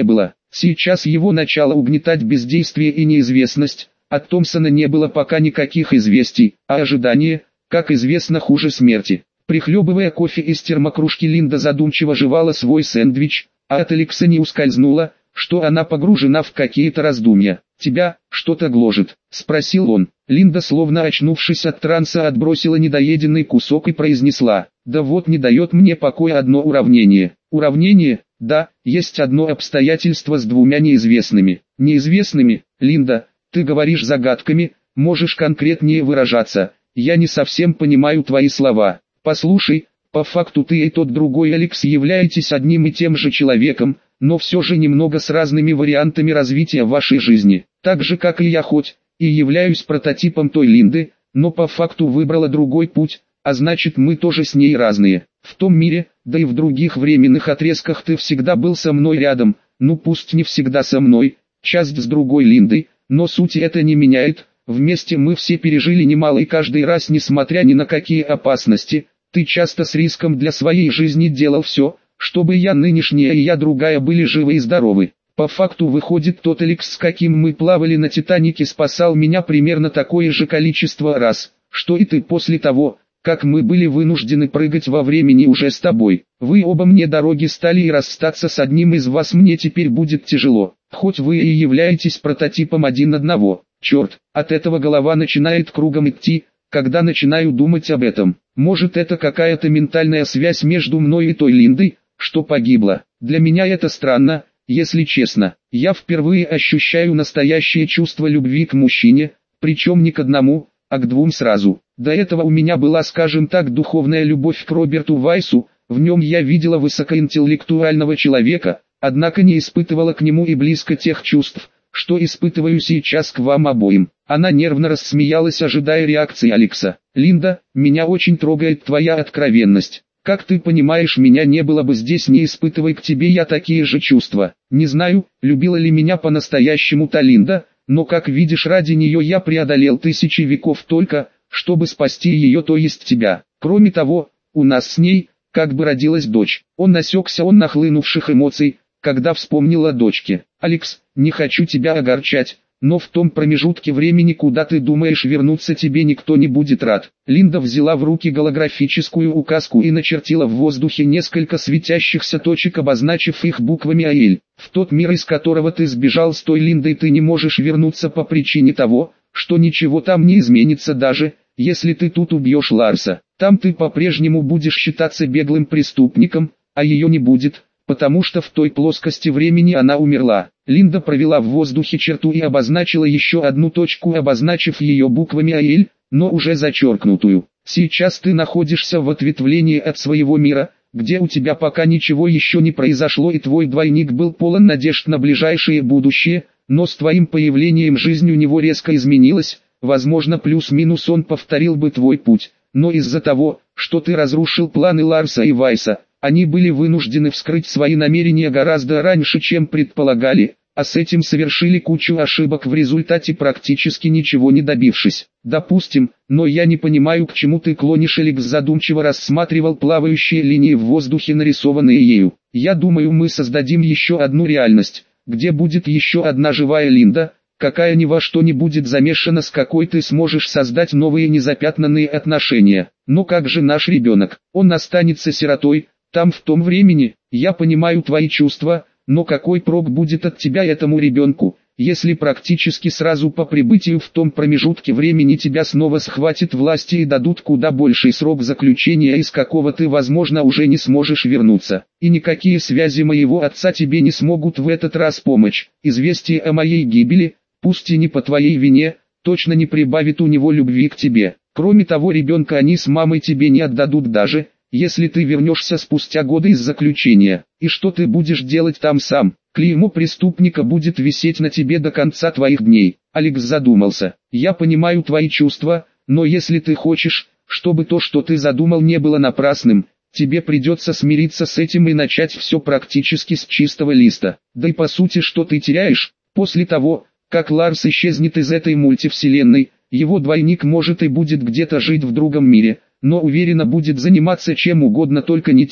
Сейчас его начало угнетать бездействие и неизвестность. От Томпсона не было пока никаких известий, а ожидание, как известно, хуже смерти. Прихлебывая кофе из термокружки, Линда задумчиво жевала свой сэндвич, а от Алекса не ускользнуло, что она погружена в какие-то раздумья. «Тебя что-то гложет?» – спросил он. Линда, словно очнувшись от транса, отбросила недоеденный кусок и произнесла: «Да вот не дает мне покоя одно уравнение». «Уравнение? Да, есть одно обстоятельство с двумя неизвестными». «Неизвестными? Линда, ты говоришь загадками, можешь конкретнее выражаться, я не совсем понимаю твои слова». «Послушай, по факту ты и тот другой Алекс являетесь одним и тем же человеком, но все же немного с разными вариантами развития вашей жизни. Так же как и я, хоть и являюсь прототипом той Линды, но по факту выбрала другой путь, а значит мы тоже с ней разные. В том мире, да и в других временных отрезках ты всегда был со мной рядом, ну пусть не всегда со мной, часть с другой Линдой, но сути это не меняет. Вместе мы все пережили немало, и каждый раз, несмотря ни на какие опасности, ты часто с риском для своей жизни делал все, чтобы я нынешняя и я другая были живы и здоровы. По факту выходит, тот Алекс, с каким мы плавали на Титанике, спасал меня примерно такое же количество раз, что и ты после того, как мы были вынуждены прыгать во времени уже с тобой. Вы оба мне дороги стали, и расстаться с одним из вас мне теперь будет тяжело, хоть вы и являетесь прототипом один одного. Черт, от этого голова начинает кругом идти, когда начинаю думать об этом. Может, это какая-то ментальная связь между мной и той Линдой, что погибла. Для меня это странно, если честно. Я впервые ощущаю настоящее чувство любви к мужчине, причем не к одному, а к двум сразу. До этого у меня была, скажем так, духовная любовь к Роберту Вайсу, в нем я видела высокоинтеллектуального человека, однако не испытывала к нему и близко тех чувств, что испытываю сейчас к вам обоим. Она нервно рассмеялась, ожидая реакции Алекса. «Линда, меня очень трогает твоя откровенность. Как ты понимаешь, меня не было бы здесь, не испытывай к тебе я такие же чувства. Не знаю, любила ли меня по-настоящему та Линда, но как видишь, ради нее я преодолел тысячи веков только, чтобы спасти ее, то есть тебя. Кроме того, у нас с ней, как бы родилась дочь». Он насекся он нахлынувших эмоций, когда вспомнил о дочке. «Алекс, не хочу тебя огорчать, но в том промежутке времени, куда ты думаешь вернуться, тебе никто не будет рад». Линда взяла в руки голографическую указку и начертила в воздухе несколько светящихся точек, обозначив их буквами А Л. «В тот мир, из которого ты сбежал с той Линдой, ты не можешь вернуться по причине того, что ничего там не изменится, даже если ты тут убьешь Ларса. Там ты по-прежнему будешь считаться беглым преступником, а ее не будет, потому что в той плоскости времени она умерла». Линда провела в воздухе черту и обозначила еще одну точку, обозначив ее буквами А Л, но уже зачеркнутую. «Сейчас ты находишься в ответвлении от своего мира, где у тебя пока ничего еще не произошло, и твой двойник был полон надежд на ближайшее будущее, но с твоим появлением жизнь у него резко изменилась. Возможно, плюс-минус он повторил бы твой путь, но из-за того, что ты разрушил планы Ларса и Вайса, они были вынуждены вскрыть свои намерения гораздо раньше, чем предполагали, а с этим совершили кучу ошибок, в результате практически ничего не добившись. Допустим, но я не понимаю, к чему ты клонишь. Алекс задумчиво рассматривал плавающие линии в воздухе, нарисованные ею. «Я думаю, мы создадим еще одну реальность, где будет еще одна живая Линда, какая ни во что не будет замешана, с какой ты сможешь создать новые незапятнанные отношения. Но как же наш ребенок? Он останется сиротой. Там в том времени, я понимаю твои чувства, но какой прок будет от тебя этому ребенку, если практически сразу по прибытию в том промежутке времени тебя снова схватят власти и дадут куда больший срок заключения, из какого ты, возможно, уже не сможешь вернуться. И никакие связи моего отца тебе не смогут в этот раз помочь. Известие о моей гибели, пусть и не по твоей вине, точно не прибавит у него любви к тебе. Кроме того, ребенка они с мамой тебе не отдадут, даже если ты вернешься спустя годы из заключения. И что ты будешь делать там сам? Клеймо преступника будет висеть на тебе до конца твоих дней». Алекс задумался. «Я понимаю твои чувства, но если ты хочешь, чтобы то, что ты задумал, не было напрасным, тебе придется смириться с этим и начать все практически с чистого листа. Да и по сути, что ты теряешь? После того, как Ларс исчезнет из этой мультивселенной, его двойник может и будет где-то жить в другом мире, но уверенно будет заниматься чем угодно, только не тем,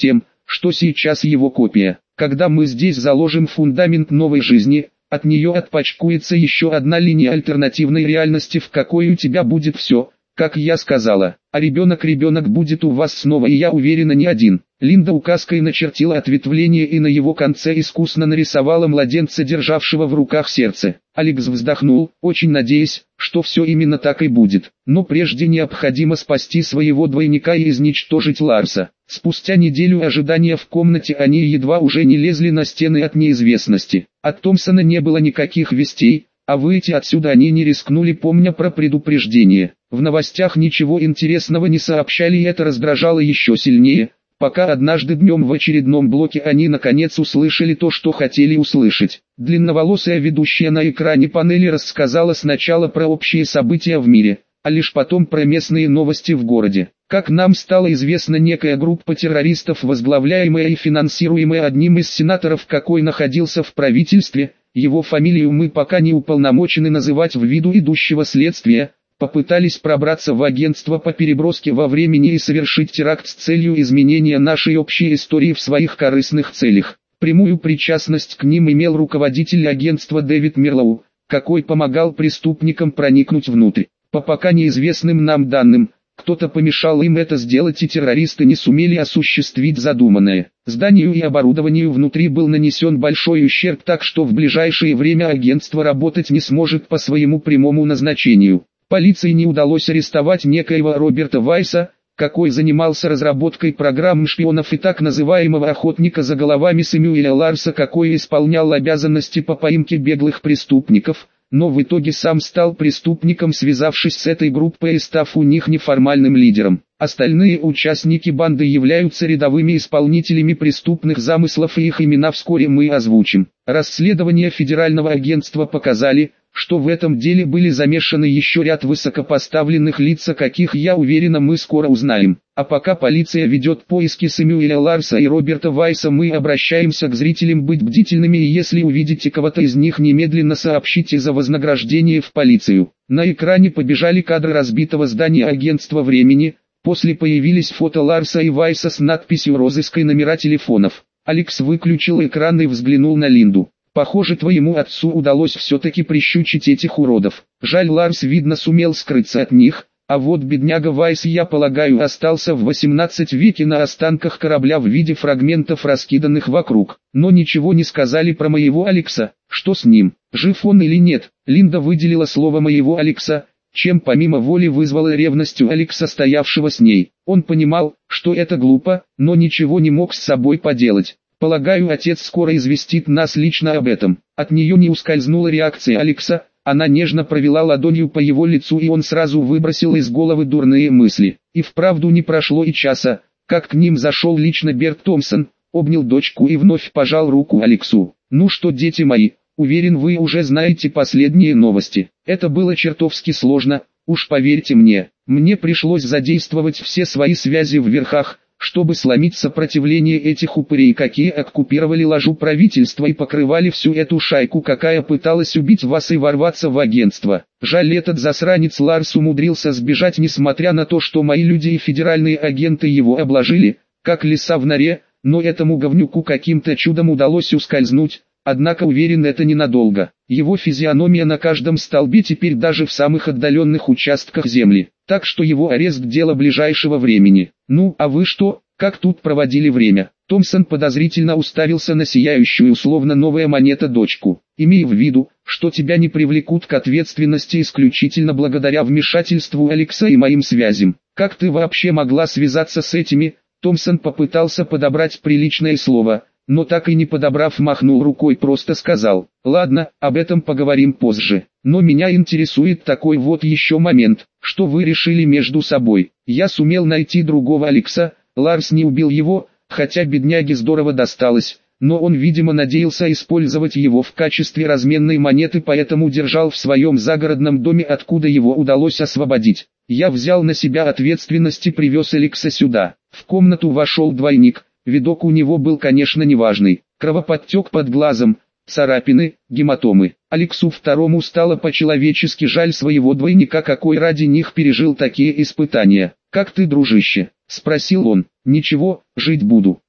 что сейчас его копия. Когда мы здесь заложим фундамент новой жизни, от нее отпочкуется еще одна линия альтернативной реальности, в какой у тебя будет все, как я сказала. А ребенок-ребенок будет у вас снова, и я уверена, не один. Линда указкой начертила ответвление и на его конце искусно нарисовала младенца, державшего в руках сердце. Алекс вздохнул, очень надеясь, что все именно так и будет. Но прежде необходимо спасти своего двойника и изничтожить Ларса. Спустя неделю ожидания в комнате они едва уже не лезли на стены от неизвестности. От Томпсона не было никаких вестей, а выйти отсюда они не рискнули, помня про предупреждение. В новостях ничего интересного не сообщали, и это раздражало еще сильнее, пока однажды днем в очередном блоке они наконец услышали то, что хотели услышать. Длинноволосая ведущая на экране панели рассказала сначала про общие события в мире, а лишь потом про местные новости в городе. Как нам стало известно, некая группа террористов, возглавляемая и финансируемая одним из сенаторов, какой находился в правительстве, его фамилию мы пока не уполномочены называть ввиду идущего следствия, попытались пробраться в агентство по переброске во времени и совершить теракт с целью изменения нашей общей истории в своих корыстных целях. Прямую причастность к ним имел руководитель агентства Дэвид Мирлоу, какой помогал преступникам проникнуть внутрь. По пока неизвестным нам данным, кто-то помешал им это сделать, и террористы не сумели осуществить задуманное. Зданию и оборудованию внутри был нанесен большой ущерб, так что в ближайшее время агентство работать не сможет по своему прямому назначению. Полиции не удалось арестовать некоего Роберта Вайса, какой занимался разработкой программ шпионов, и так называемого охотника за головами Сэмюэля Ларса, какой исполнял обязанности по поимке беглых преступников, но в итоге сам стал преступником, связавшись с этой группой и став у них неформальным лидером. Остальные участники банды являются рядовыми исполнителями преступных замыслов, и их имена вскоре мы озвучим. Расследования Федерального агентства показали, что в этом деле были замешаны еще ряд высокопоставленных лиц, каких, я уверена, мы скоро узнаем. А пока полиция ведет поиски Сэмюэля Ларса и Роберта Вайса, мы обращаемся к зрителям быть бдительными, и если увидите кого-то из них, немедленно сообщите за вознаграждение в полицию. На экране побежали кадры разбитого здания агентства времени, после появились фото Ларса и Вайса с надписью «Розыск» и номера телефонов. Алекс выключил экран и взглянул на Линду. Похоже, твоему отцу удалось все-таки прищучить этих уродов. Жаль, Ларс, видно, сумел скрыться от них, а вот бедняга Вайс, я полагаю, остался в восемнадцатом веке на останках корабля в виде фрагментов, раскиданных вокруг. Но ничего не сказали про моего Алекса. Что с ним? Жив он или нет? Линда выделила слово «моего Алекса», чем помимо воли вызвала ревность у Алекса, стоявшего с ней. Он понимал, что это глупо, но ничего не мог с собой поделать. Полагаю, отец скоро известит нас лично об этом. От нее не ускользнула реакция Алекса, она нежно провела ладонью по его лицу, и он сразу выбросил из головы дурные мысли. И вправду не прошло и часа, как к ним зашел лично Берт Томпсон, обнял дочку и вновь пожал руку Алексу. «Ну что, дети мои, уверен, вы уже знаете последние новости. Это было чертовски сложно, уж поверьте мне. Мне пришлось задействовать все свои связи в верхах, чтобы сломить сопротивление этих упырей, какие оккупировали ложу правительства и покрывали всю эту шайку, какая пыталась убить вас и ворваться в агентство. Жаль, этот засранец Ларс умудрился сбежать, несмотря на то, что мои люди и федеральные агенты его обложили, как лиса в норе, но этому говнюку каким-то чудом удалось ускользнуть. Однако уверен, это ненадолго. Его физиономия на каждом столбе теперь, даже в самых отдаленных участках земли. Так что его арест – дело ближайшего времени. Ну, а вы что, как тут проводили время? Томпсон подозрительно уставился на сияющую условно новая монета дочку. Имей в виду, что тебя не привлекут к ответственности исключительно благодаря вмешательству Алекса и моим связям. Как ты вообще могла связаться с этими? Томпсон попытался подобрать приличное слово, но так и не подобрав, махнул рукой, просто сказал: «Ладно, об этом поговорим позже. Но меня интересует такой вот еще момент, что вы решили между собой. Я сумел найти другого Алекса, Ларс не убил его, хотя бедняге здорово досталось, но он, видимо, надеялся использовать его в качестве разменной монеты, поэтому держал в своем загородном доме, откуда его удалось освободить. Я взял на себя ответственность и привез Алекса сюда. В комнату вошел двойник». Видок у него был, конечно, неважный. Кровоподтек под глазом, царапины, гематомы. Алексу второму стало по-человечески жаль своего двойника, какой ради них пережил такие испытания. «Как ты, дружище?» – спросил он. «Ничего, жить буду.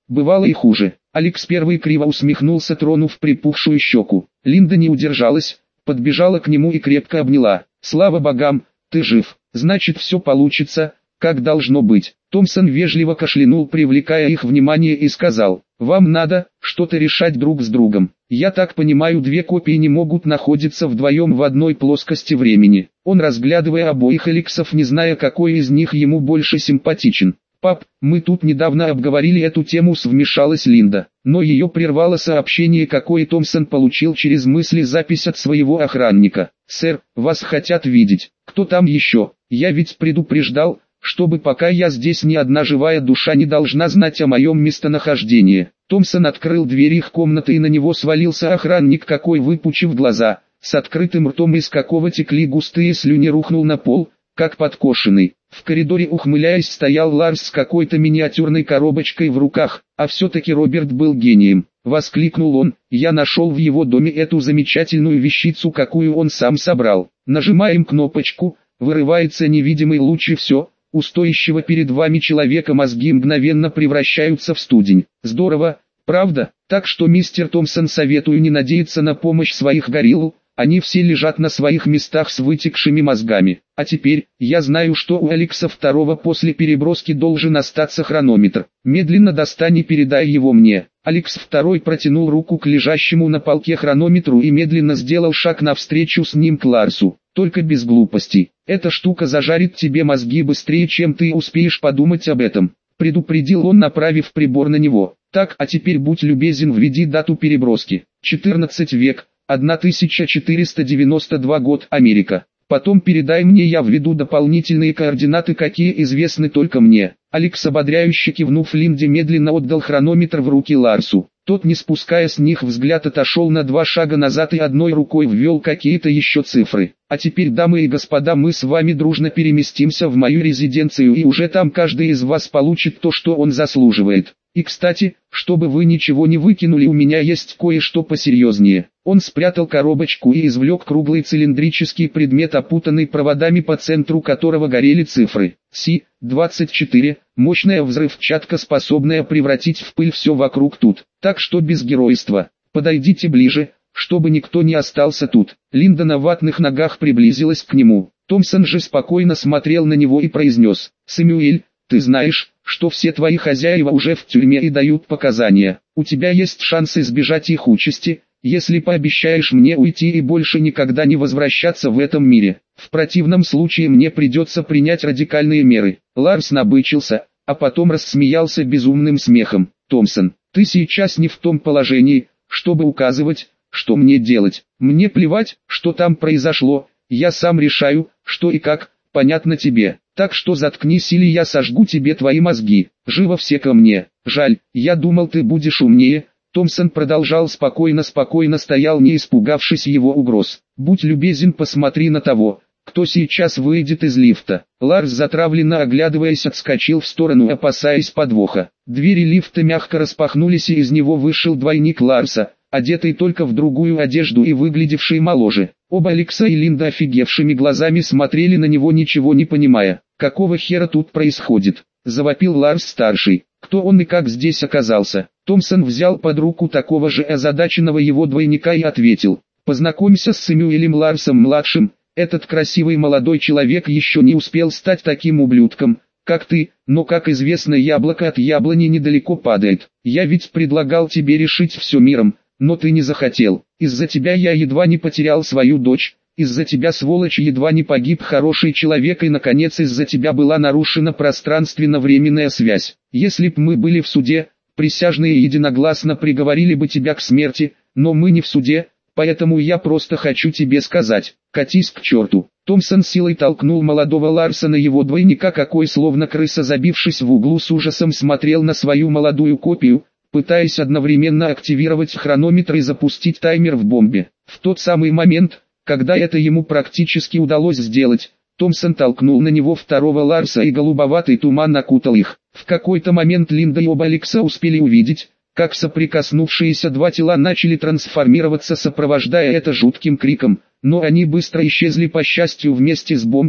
бывало и хуже. Алекс первый криво усмехнулся, тронув припухшую щеку. Линда не удержалась, подбежала к нему и крепко обняла. «Слава богам, ты жив, значит все получится, как должно быть». Томпсон вежливо кашлянул, привлекая их внимание, и сказал: «Вам надо что-то решать друг с другом. Я так понимаю, две копии не могут находиться вдвоем в одной плоскости времени». Он, разглядывая обоих Алексов, не зная, какой из них ему больше симпатичен. «Пап, мы тут недавно обговорили эту тему», — вмешалась Линда, но ее прервало сообщение, какое Томпсон получил через мысли запись от своего охранника. «Сэр, вас хотят видеть». «Кто там еще? Я ведь предупреждал, чтобы пока я здесь ни одна живая душа не должна знать о моем местонахождении». Томпсон открыл дверь их комнаты, и на него свалился охранник, какой, выпучив глаза, с открытым ртом, из какого текли густые слюни, рухнул на пол, как подкошенный. В коридоре, ухмыляясь, стоял Ларс с какой-то миниатюрной коробочкой в руках. «А все-таки Роберт был гением», — воскликнул он. «Я нашел в его доме эту замечательную вещицу, какую он сам собрал. Нажимаем кнопочку, вырывается невидимый луч, и все, у стоящего перед вами человека мозги мгновенно превращаются в студень. Здорово, правда? Так что, мистер Томпсон, советую не надеяться на помощь своих горилл. Они все лежат на своих местах с вытекшими мозгами. А теперь, я знаю, что у Алекса второго после переброски должен остаться хронометр. Медленно достань и передай его мне». Алекс второй протянул руку к лежащему на полке хронометру и медленно сделал шаг навстречу с ним к Ларсу. «Только без глупостей. Эта штука зажарит тебе мозги быстрее, чем ты успеешь подумать об этом», — предупредил он, направив прибор на него. «Так, а теперь будь любезен, введи дату переброски. четырнадцатый век. тысяча четыреста девяносто два год, Америка. Потом передай мне, я введу дополнительные координаты, какие известны только мне». Алекс, ободряюще кивнув Линде, медленно отдал хронометр в руки Ларсу. Тот, не спуская с них взгляд, отошел на два шага назад и одной рукой ввел какие-то еще цифры. «А теперь, дамы и господа, мы с вами дружно переместимся в мою резиденцию, и уже там каждый из вас получит то, что он заслуживает. И, кстати, чтобы вы ничего не выкинули, у меня есть кое-что посерьезнее». Он спрятал коробочку и извлек круглый цилиндрический предмет, опутанный проводами, по центру которого горели цифры. Си двадцать четыре, мощная взрывчатка, способная превратить в пыль все вокруг тут. Так что без геройства. Подойдите ближе, чтобы никто не остался тут. Линда на ватных ногах приблизилась к нему. Томпсон же спокойно смотрел на него и произнес: «Сэмюэль, ты знаешь, что все твои хозяева уже в тюрьме и дают показания. У тебя есть шанс избежать их участи, если пообещаешь мне уйти и больше никогда не возвращаться в этом мире. В противном случае мне придется принять радикальные меры». Ларс набычился, а потом рассмеялся безумным смехом. «Томпсон, ты сейчас не в том положении, чтобы указывать, что мне делать. Мне плевать, что там произошло, я сам решаю, что и как, понятно тебе. Так что заткнись, или я сожгу тебе твои мозги. Живо все ко мне. Жаль, я думал, ты будешь умнее». Томпсон продолжал спокойно-спокойно, стоял, не испугавшись его угроз. «Будь любезен, посмотри на того, кто сейчас выйдет из лифта». Ларс, затравленно оглядываясь, отскочил в сторону, опасаясь подвоха. Двери лифта мягко распахнулись, и из него вышел двойник Ларса, одетый только в другую одежду и выглядевший моложе. Оба Алекса и Линда офигевшими глазами смотрели на него, ничего не понимая. «Какого хера тут происходит?» — завопил Ларс-старший. «Кто он и как здесь оказался?» Томпсон взял под руку такого же озадаченного его двойника и ответил: «Познакомься с Сэмюэлем Ларсом-младшим. Этот красивый молодой человек еще не успел стать таким ублюдком, как ты, но, как известно, яблоко от яблони недалеко падает. Я ведь предлагал тебе решить все миром, но ты не захотел. Из-за тебя я едва не потерял свою дочь, из-за тебя, сволочь, едва не погиб хороший человек, и, наконец, из-за тебя была нарушена пространственно-временная связь. Если б мы были в суде, присяжные единогласно приговорили бы тебя к смерти, но мы не в суде, поэтому я просто хочу тебе сказать: катись к черту». Томпсон силой толкнул молодого Ларса на его двойника, какой, словно крыса, забившись в углу, с ужасом смотрел на свою молодую копию, пытаясь одновременно активировать хронометр и запустить таймер в бомбе. В тот самый момент, когда это ему практически удалось сделать, Томпсон толкнул на него второго Ларса, и голубоватый туман окутал их. В какой-то момент Линда и оба Алекса успели увидеть, как соприкоснувшиеся два тела начали трансформироваться, сопровождая это жутким криком, но они быстро исчезли, по счастью, вместе с бомбой,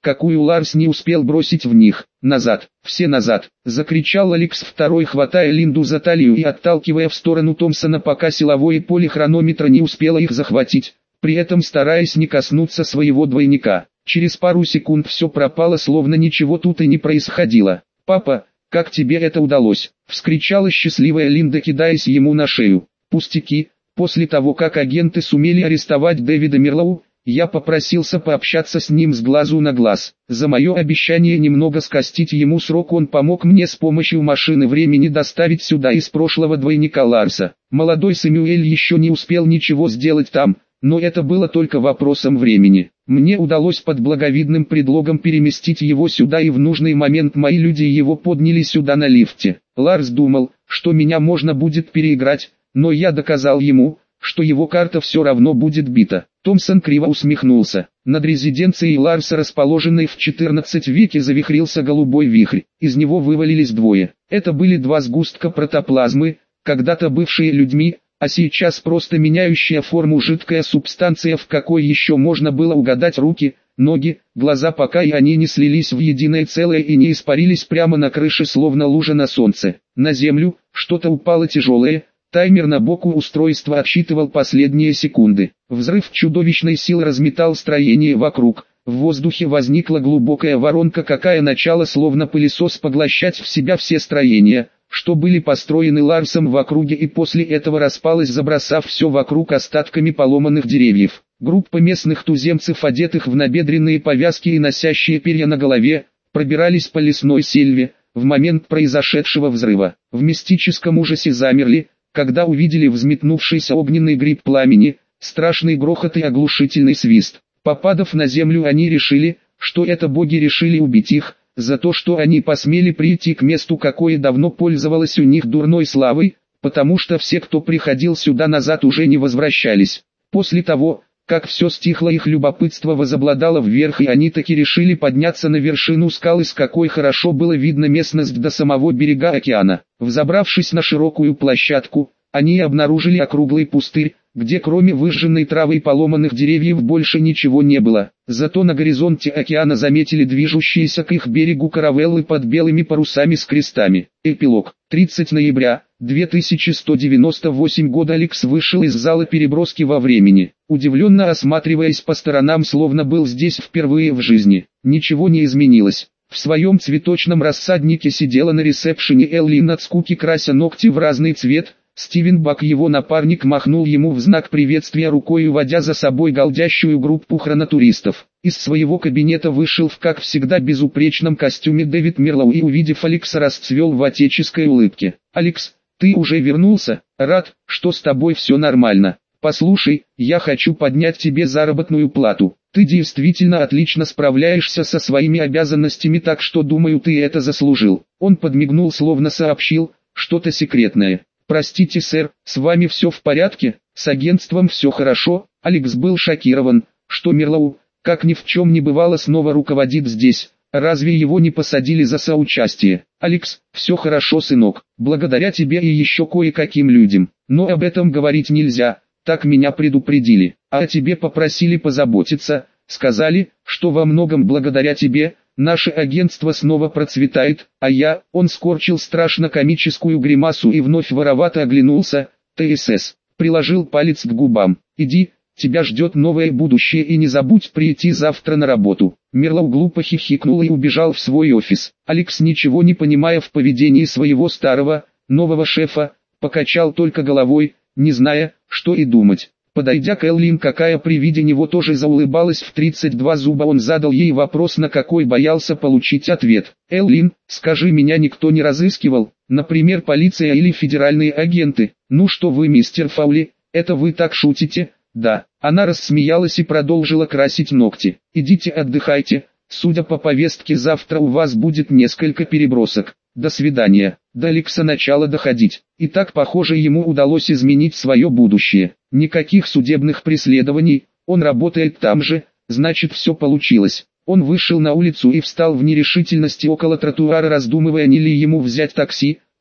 какую Ларс не успел бросить в них. «Назад! Все назад!» — закричал Алекс второй, хватая Линду за талию и отталкивая в сторону Томпсона, пока силовое поле хронометра не успело их захватить, при этом стараясь не коснуться своего двойника. Через пару секунд все пропало, словно ничего тут и не происходило. «Папа, как тебе это удалось?» — вскричала счастливая Линда, кидаясь ему на шею. «Пустяки, после того как агенты сумели арестовать Дэвида Мирлоу, я попросился пообщаться с ним с глазу на глаз. За мое обещание немного скостить ему срок он помог мне с помощью машины времени доставить сюда из прошлого двойника Ларса. Молодой Сэмюэль еще не успел ничего сделать там, но это было только вопросом времени. Мне удалось под благовидным предлогом переместить его сюда, и в нужный момент мои люди его подняли сюда на лифте. Ларс думал, что меня можно будет переиграть, но я доказал ему, что его карта все равно будет бита». Томпсон криво усмехнулся. Над резиденцией Ларса, расположенной в четырнадцатом веке, завихрился голубой вихрь. Из него вывалились двое. Это были два сгустка протоплазмы, когда-то бывшие людьми, а сейчас просто меняющая форму жидкая субстанция, в какой еще можно было угадать руки, ноги, глаза, пока и они не слились в единое целое и не испарились прямо на крыше, словно лужа на солнце. На землю что-то упало тяжелое. Таймер на боку устройства отсчитывал последние секунды. Взрыв чудовищной силы разметал строение вокруг. В воздухе возникла глубокая воронка, какая начала словно пылесос поглощать в себя все строения, что были построены Ларсом в округе, и после этого распалась, забросав все вокруг остатками поломанных деревьев. Группа местных туземцев, одетых в набедренные повязки и носящие перья на голове, пробирались по лесной сельве. В момент произошедшего взрыва, в мистическом ужасе замерли, когда увидели взметнувшийся огненный гриб пламени, страшный грохот и оглушительный свист. Попадав на землю, они решили, что это боги решили убить их, за то, что они посмели прийти к месту, какое давно пользовалось у них дурной славой, потому что все, кто приходил сюда назад, уже не возвращались. После того, как все стихло, их любопытство возобладало вверх, и они таки решили подняться на вершину скалы, с какой хорошо было видно местность до самого берега океана. Взобравшись на широкую площадку, они обнаружили округлый пустырь, где кроме выжженной травы и поломанных деревьев больше ничего не было. Зато на горизонте океана заметили движущиеся к их берегу каравеллы под белыми парусами с крестами. Эпилог. тридцатого ноября две тысячи сто девяносто восьмого года. Алекс вышел из зала переброски во времени, удивленно осматриваясь по сторонам, словно был здесь впервые в жизни. Ничего не изменилось. В своем цветочном рассаднике сидела на ресепшене Эллин, от скуки крася ногти в разный цвет. Стивен Бак, его напарник, махнул ему в знак приветствия рукой, уводя за собой голдящую группу хронотуристов. Из своего кабинета вышел в, как всегда, безупречном костюме Дэвид Мирлоу и, увидев Алекса, расцвел в отеческой улыбке. «Алекс, ты уже вернулся? Рад, что с тобой все нормально. Послушай, я хочу поднять тебе заработную плату. Ты действительно отлично справляешься со своими обязанностями, так что думаю, ты это заслужил». Он подмигнул, словно сообщил что-то секретное. «Простите, сэр, с вами все в порядке? С агентством все хорошо?» Алекс был шокирован, что Мирлоу, как ни в чем не бывало, снова руководит здесь. Разве его не посадили за соучастие? «Алекс, все хорошо, сынок, благодаря тебе и еще кое-каким людям. Но об этом говорить нельзя, так меня предупредили. А о тебе попросили позаботиться, сказали, что во многом благодаря тебе наше агентство снова процветает, а я...» Он скорчил страшно комическую гримасу и вновь воровато оглянулся. «ТСС», приложил палец к губам. «Иди, тебя ждет новое будущее, и не забудь прийти завтра на работу». Мирлоу глупо хихикнул и убежал в свой офис. Алекс, ничего не понимая в поведении своего старого, нового шефа, покачал только головой, не зная, что и думать. Подойдя к Эллин, какая при виде него тоже заулыбалась в тридцать два зуба, он задал ей вопрос, на какой боялся получить ответ. «Эллин, скажи, меня никто не разыскивал, например, полиция или федеральные агенты?» «Ну что вы, мистер Фаули, это вы так шутите?» «Да». Она рассмеялась и продолжила красить ногти. «Идите отдыхайте, судя по повестке, завтра у вас будет несколько перебросок. До свидания». До Алекса начало доходить. И так, похоже, ему удалось изменить свое будущее. Никаких судебных преследований, он работает там же, значит, все получилось. Он вышел на улицу и встал в нерешительности около тротуара, раздумывая, не ли ему взять такси,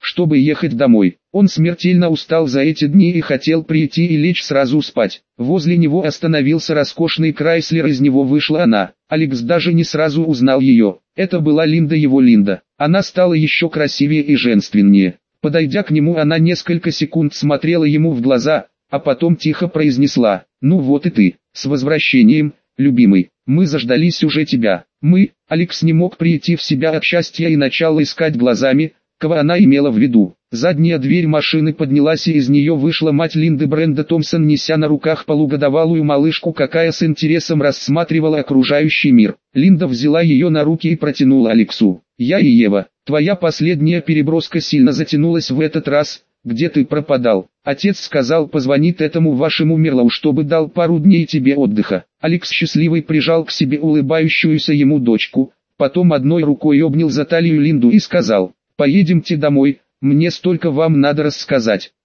чтобы ехать домой. Он смертельно устал за эти дни и хотел прийти и лечь сразу спать. Возле него остановился роскошный Крайслер, из него вышла она. Алекс даже не сразу узнал ее. Это была Линда, его Линда. Она стала еще красивее и женственнее. Подойдя к нему, она несколько секунд смотрела ему в глаза, а потом тихо произнесла: «Ну вот и ты, с возвращением, любимый, мы заждались уже тебя». Мы, Алекс не мог прийти в себя от счастья и начал искать глазами, кого она имела в виду. Задняя дверь машины поднялась, и из нее вышла мать Линды, Бренда Томпсон, неся на руках полугодовалую малышку, какая с интересом рассматривала окружающий мир. Линда взяла ее на руки и протянула Алексу. «Я и Ева, твоя последняя переброска сильно затянулась в этот раз. Где ты пропадал? Отец сказал, позвонит этому вашему Мерлоу, чтобы дал пару дней тебе отдыха». Алекс счастливый прижал к себе улыбающуюся ему дочку, потом одной рукой обнял за талию Линду и сказал: «Поедемте домой, мне столько вам надо рассказать».